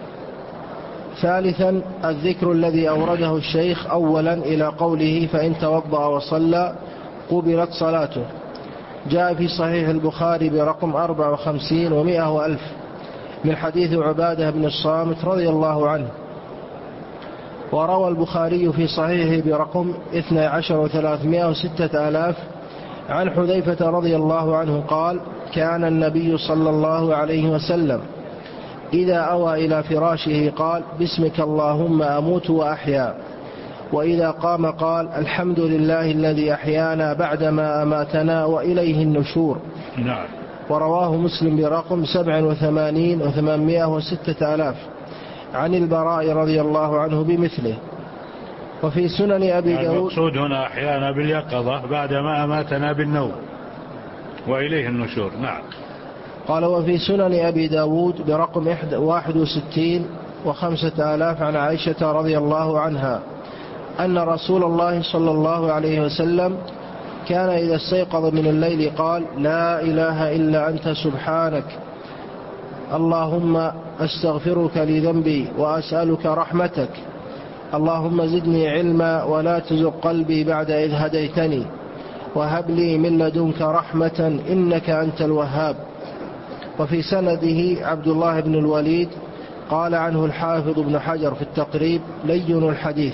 ثالثا الذكر الذي أورده الشيخ أولا إلى قوله فإن توضأ وصلى قبلت صلاته، جاء في صحيح البخاري برقم 54 و100 و1000 من حديث عبادة بن الصامت رضي الله عنه. وروى البخاري في صحيحه برقم 12 و300 و6000 عن حذيفة رضي الله عنه قال كان النبي صلى الله عليه وسلم إذا أوى إلى فراشه قال باسمك اللهم أموت وأحيا، وإذا قام قال الحمد لله الذي أحيانا بعدما أماتنا وإليه النشور. نعم. ورواه مسلم برقم 87 و800 و6000 عن البراء رضي الله عنه بمثله. وفي سنن أبي داود المقصود هنا أحيانا باليقظة بعدما أماتنا بالنوم وإليه النشور. نعم. قال وفي سنن أبي داود برقم 61 و5000 عن عائشة رضي الله عنها أن رسول الله صلى الله عليه وسلم كان إذا استيقظ من الليل قال لا إله إلا أنت سبحانك اللهم أستغفرك لذنبي وأسألك رحمتك اللهم زدني علما ولا تزغ قلبي بعد إذ هديتني وهب لي من لدنك رحمة إنك أنت الوهاب. وفي سنده عبد الله بن الوليد قال عنه الحافظ ابن حجر في التقريب لين الحديث.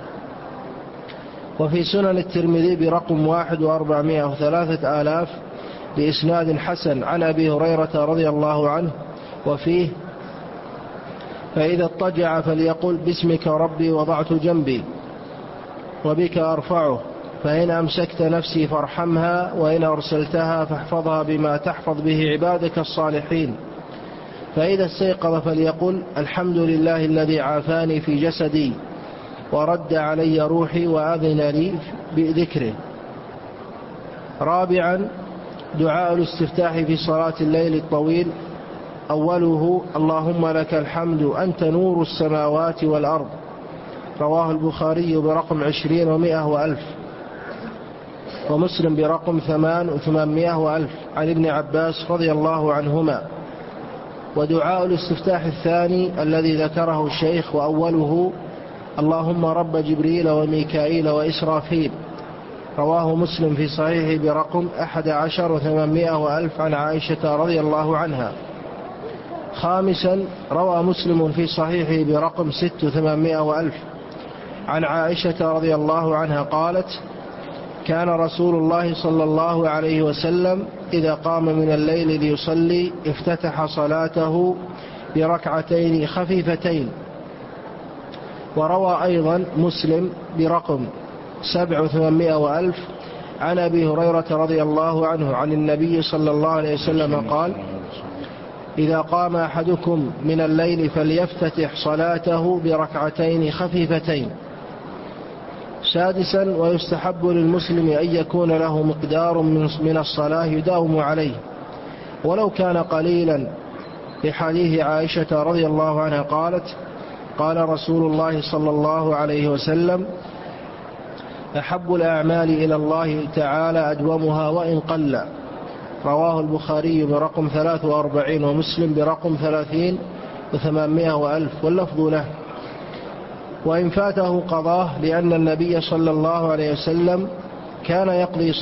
وفي سنن الترمذي برقم 1403 بإسناد حسن عن أبي هريرة رضي الله عنه وفيه: فإذا اضطجع فليقل باسمك ربي وضعت جنبي وبك أرفعه، فإن أمسكت نفسي فارحمها، وإن أرسلتها فاحفظها بما تحفظ به عبادك الصالحين. فإذا استيقظ فليقل الحمد لله الذي عافاني في جسدي ورد علي روحي وأذن لي بذكره. رابعا، دعاء الاستفتاح في صلاة الليل الطويل، أوله: اللهم لك الحمد أنت نور السماوات والأرض. رواه البخاري برقم 20 و100 وألف، ومسلم برقم 800 وألف، عن ابن عباس رضي الله عنهما. ودعاء الاستفتاح الثاني الذي ذكره الشيخ، وأوله: اللهم رب جبريل وميكائيل وإسرافيل. رواه مسلم في صحيحه برقم 11 و800 وألف، عن عائشة رضي الله عنها. خامسا، روى مسلم في صحيحه برقم 6 و800 وألف، عن عائشة رضي الله عنها قالت: كان رسول الله صلى الله عليه وسلم إذا قام من الليل ليصلي افتتح صلاته بركعتين خفيفتين. وروى أيضا مسلم برقم 7 و800 وألف، عن أبي هريرة رضي الله عنه عن النبي صلى الله عليه وسلم قال: إذا قام أحدكم من الليل فليفتتح صلاته بركعتين خفيفتين. سادسا، ويستحب للمسلم أن يكون له مقدار من الصلاة يداوم عليه ولو كان قليلا، لحديث عائشة رضي الله عنها قالت: قال رسول الله صلى الله عليه وسلم: أحب الأعمال إلى الله تعالى أدومها وإن قل. رواه البخاري برقم 43، ومسلم برقم 30 و800 وألف، واللفظ له. وإن فاته قضاه، لأن النبي صلى الله عليه وسلم كان يقضي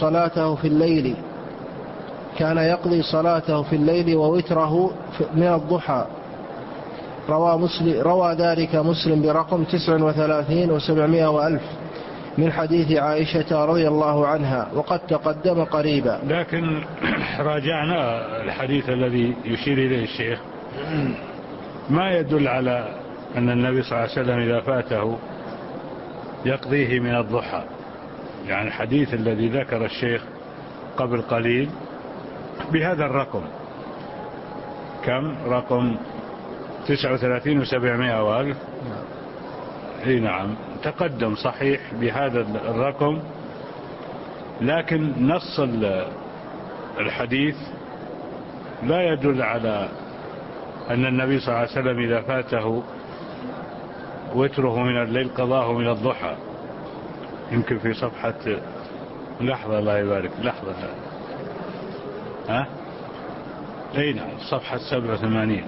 صلاته في الليل ووتره من الضحى. روى ذلك مسلم برقم 39 و700 وألف، من حديث عائشة رضي الله عنها، وقد تقدم قريبا. لكن راجعنا الحديث الذي يشير إليه الشيخ، ما يدل على أن النبي صلى الله عليه وسلم إذا فاته يقضيه من الضحى. يعني الحديث الذي ذكر الشيخ قبل قليل بهذا الرقم، كم رقم 39 و700 وألف. اي نعم، تقدم صحيح بهذا الرقم، لكن نص الحديث لا يدل على أن النبي صلى الله عليه وسلم إذا فاته وتره من الليل قضاه من الضحى. يمكن في صفحة، لحظة الله يبارك، لحظة، اي نعم، صفحة 87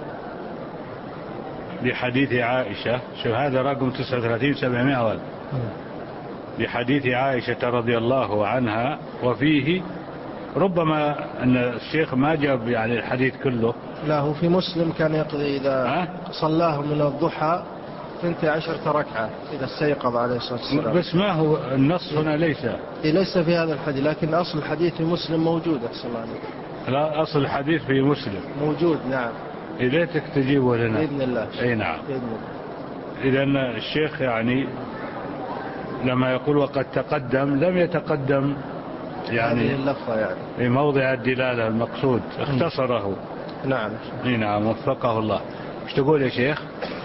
لحديث عائشة. شوف هذا رقم 39 700 وألف، لحديث عائشة رضي الله عنها. وفيه ربما أن الشيخ ما جاب يعني الحديث كله. لا، هو في مسلم كان يقضي إذا صلاه من الضحى 12 ركعة إذا استيقظ عليه الصلاة والسلام. بس ما هو النص هنا ليس في هذا الحديث، لكن أصل الحديث في مسلم موجود. أحسن الله عليك. لا، أصل الحديث في مسلم موجود. نعم، إليتك تجيبه لنا بإذن الله. أي نعم، إذن الشيخ يعني لما يقول وقد تقدم، لم يتقدم يعني هذه اللفظة يعني في موضع الدلالة المقصود، اختصره. نعم. اي نعم، وفقه الله. ايش تقول يا شيخ؟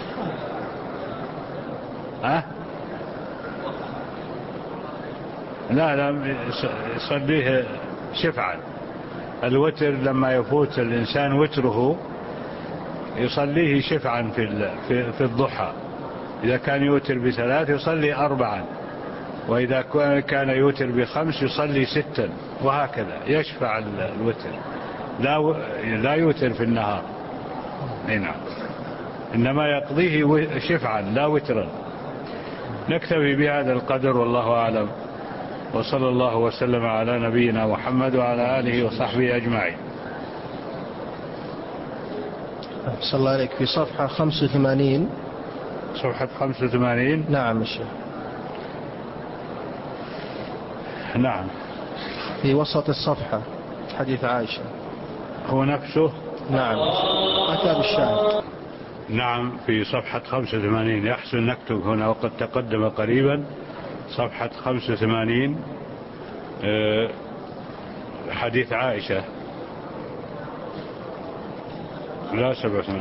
لا يصليه شفعا. الوتر لما يفوت الإنسان وتره يصليه شفعا في الضحى. إذا كان يوتر ب3 يصلي 4، وإذا كان يوتر ب5 يصلي 6، وهكذا يشفع الوتر، لا يوتر في النهار. نعم، إنما يقضيه شفعا لا وترا. نكتفي بهذا القدر والله أعلم، وصلى الله وسلم على نبينا محمد وعلى آله وصحبه أجمعين. صلى الله عليك. في صفحة 85. صفحة 85. نعم الشيخ. نعم، في وسط الصفحة حديث عائشة هو نفسه. نعم، أتى بالشاهد. نعم، في صفحة 85. يحسن نكتب هنا وقد تقدم قريبا. صفحة 85 حديث عائشة، لا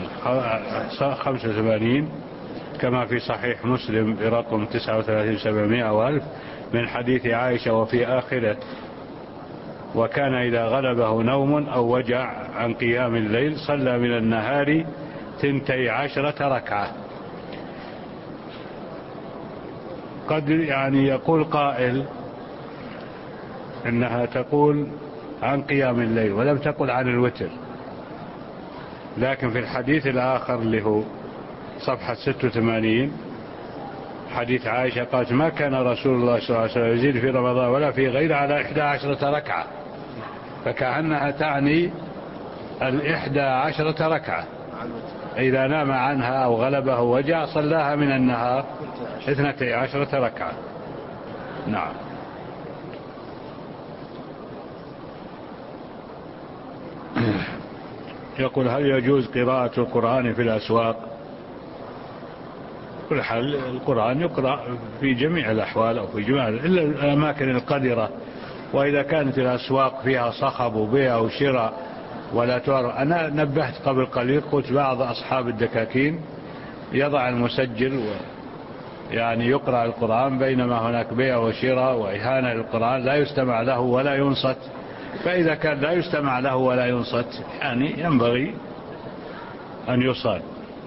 85 كما في صحيح مسلم برقم 39,700 من حديث عائشة وفي آخره: وكان إذا غلبه نوم أو وجع عن قيام الليل صلى من النهار 12 ركعة. قد يعني يقول قائل إنها تقول عن قيام الليل ولم تقل عن الوتر، لكن في الحديث الآخر اللي هو صفحة 86 حديث عائشة قالت: ما كان رسول الله صلى الله عليه وسلم يزيد في رمضان ولا في غيره على 11 ركعة، فكأنها تعني 11 ركعة. إذا نام عنها أو غلبه وجع صلاها من النهار 12 ركعة. نعم. يقول: هل يجوز قراءة القرآن في الأسواق؟ كل حال القرآن يقرأ في جميع الأحوال أو في جميع إلا الأماكن القذرة، وإذا كانت الأسواق فيها صخب وبيع وشراء ولا تعرف. أنا نبهت قبل قليل قلت بعض أصحاب الدكاكين يضع المسجل يعني يقرأ القرآن بينما هناك بيع وشراء وإهانة للقرآن، لا يستمع له ولا ينصت. فإذا كان لا يستمع له ولا ينصت يعني ينبغي أن يصان.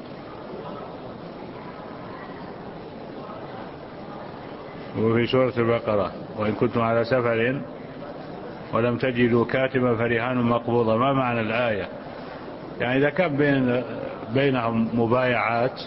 وفي سورة البقرة: وإن كنتم على سفر ولم تجدوا كاتبا فرهان مقبوضة. ما معنى الآية؟ يعني إذا كان بينهم مبايعات،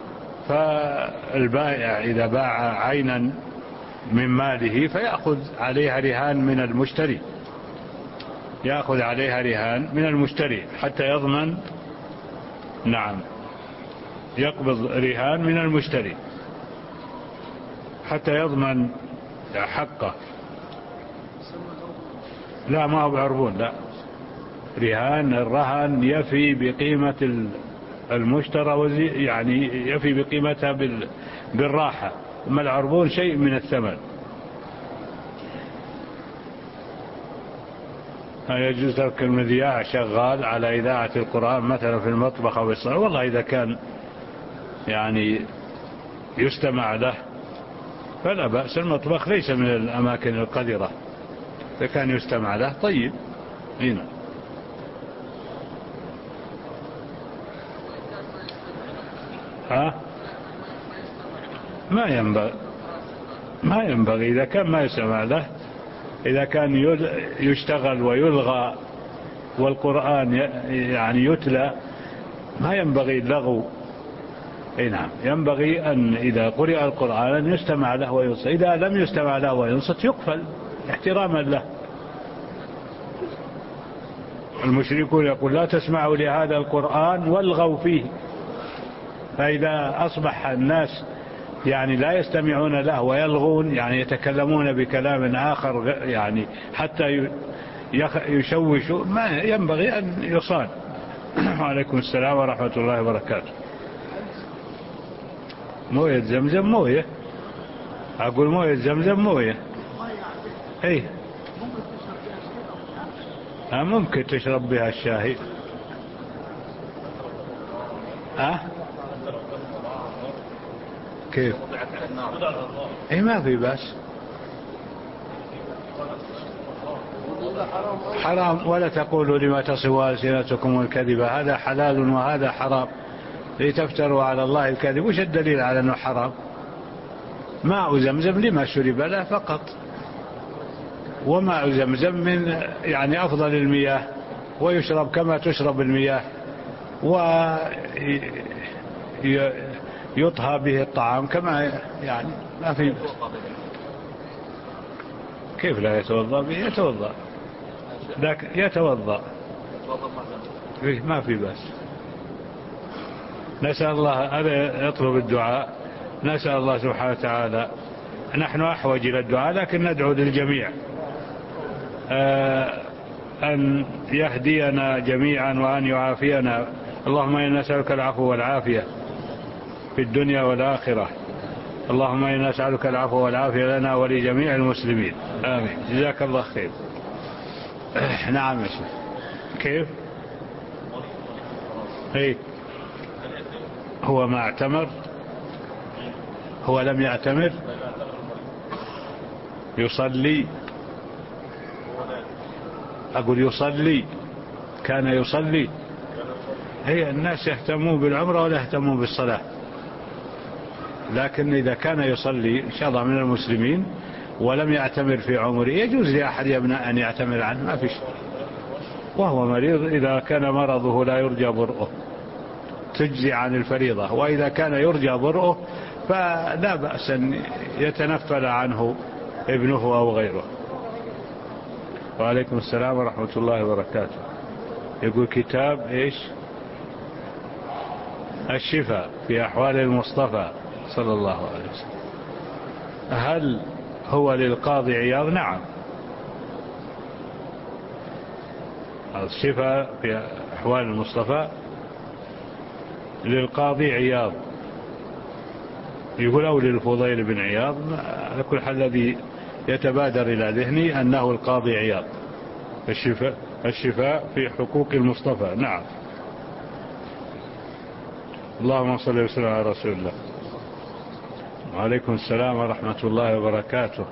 فالبائع إذا باع عينا من ماله فيأخذ عليها رهان من المشتري، يأخذ عليها رهان من المشتري حتى يضمن. نعم، يقبض رهان من المشتري حتى يضمن حقه. لا، ما هو بعربون، لا، رهان. الرهن يفي بقيمة المشترى يعني يفي بقيمتها بالراحة، أما العربون شيء من الثمن. يجوز ترك المذياع شغال على إذاعة القرآن مثلا في المطبخ أو الصالة؟ والله إذا كان يعني يستمع له فلا بأس. المطبخ ليس من الأماكن القذرة، إذا كان يستمع له طيب. هنا ما ينبغي إذا كان ما يستمع له. إذا كان يشتغل ويلغى والقرآن يعني يتلى ما ينبغي اللغو. نعم، ينبغي أن إذا قرئ القرآن أن يستمع له وينصت. إذا لم يستمع له وينصت يقفل احتراما له. المشركون يقول: لا تسمعوا لهذا القرآن والغوا فيه. فإذا أصبح الناس يعني لا يستمعون له ويلغون، يعني يتكلمون بكلام آخر يعني حتى يشوشوا، ما ينبغي أن يصان. وعليكم السلام ورحمة الله وبركاته. موية زمزم موية، أقول موية زمزم موية. إيه، ممكن تشرب بها الشاهي. كيف؟ إيه، ما في بأس. حرام. ولا تقولوا لما تصف ألسنتكم الكذب هذا حلال وهذا حرام لتفتروا على الله الكذب. وش الدليل على أنه حرام؟ ماء زمزم لما شرب له فقط، وماء زمزم من يعني أفضل المياه، ويشرب كما تشرب المياه، يطهى به الطعام كما يعني ما في بأس. كيف لا يتوضأ به؟ يتوضأ، لكن يتوضأ ما في بأس. نسأل الله، هذا يطلب الدعاء، نسأل الله سبحانه وتعالى، نحن أحوج إلى الدعاء لكن ندعو للجميع أن يهدينا جميعا وأن يعافينا. اللهم إنا نسألك العفو والعافية في الدنيا والآخرة. اللهم إنا نسألك العفو والعافية لنا ولجميع المسلمين، آمين. جزاك الله خير. نعم يا شيخ. كيف؟ إيه؟ هو ما اعتمر؟ هو لم يعتمر؟ يصلي؟ أقول يصلي، كان يصلي. هي الناس يهتمون بالعمرة ولا يهتمون بالصلاة، لكن إذا كان يصلي إن شاء الله من المسلمين ولم يعتمر في عمره يجوز لأحد يبنى أن يعتمر عنه، ما في شيء. وهو مريض إذا كان مرضه لا يرجى برؤه تجزي عن الفريضة، وإذا كان يرجى برؤه فلا بأس أن يتنفل عنه ابنه أو غيره. وعليكم السلام ورحمة الله وبركاته. يقول كتاب إيش؟ الشفاء في أحوال المصطفى صلى الله عليه وسلم. هل هو للقاضي عياض؟ نعم، الشفاء في أحوال المصطفى للقاضي عياض، يقول أو للفضيل بن عياض، على كل حال الذي يتبادر إلى ذهني أنه القاضي عياض. الشفاء في حقوق المصطفى. نعم. اللهم صل وسلم على رسول الله. وعليكم السلام ورحمة الله وبركاته.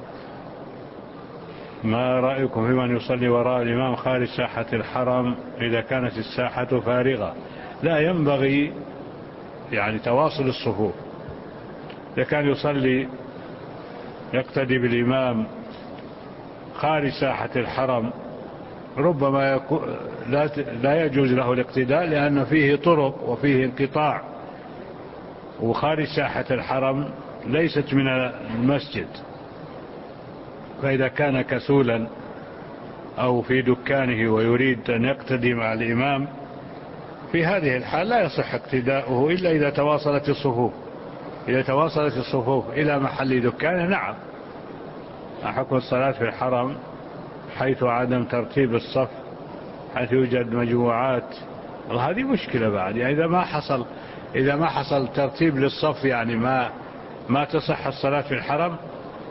ما رأيكم في من يصلي وراء الإمام خارج ساحة الحرم إذا كانت الساحة فارغة؟ لا ينبغي يعني تواصل الصفوف. إذا كان يصلي يقتدي بالإمام خارج ساحة الحرم ربما لا يجوز له الاقتداء لأن فيه طرق وفيه انقطاع، وخارج ساحة الحرم ليست من المسجد. فإذا كان كسولا أو في دكانه ويريد أن يقتدي مع الإمام في هذه الحال لا يصح اقتداؤه إلا إذا تواصلت الصفوف. إذا تواصلت الصفوف إلى محل دكانه نعم. حكم الصلاة في الحرم حيث عدم ترتيب الصف، حيث يوجد مجموعات، هذه مشكلة بعد. يعني إذا ما حصل ترتيب للصف يعني ما تصح الصلاة في الحرم.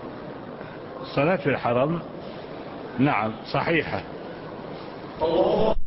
الصلاة في الحرم نعم صحيحة.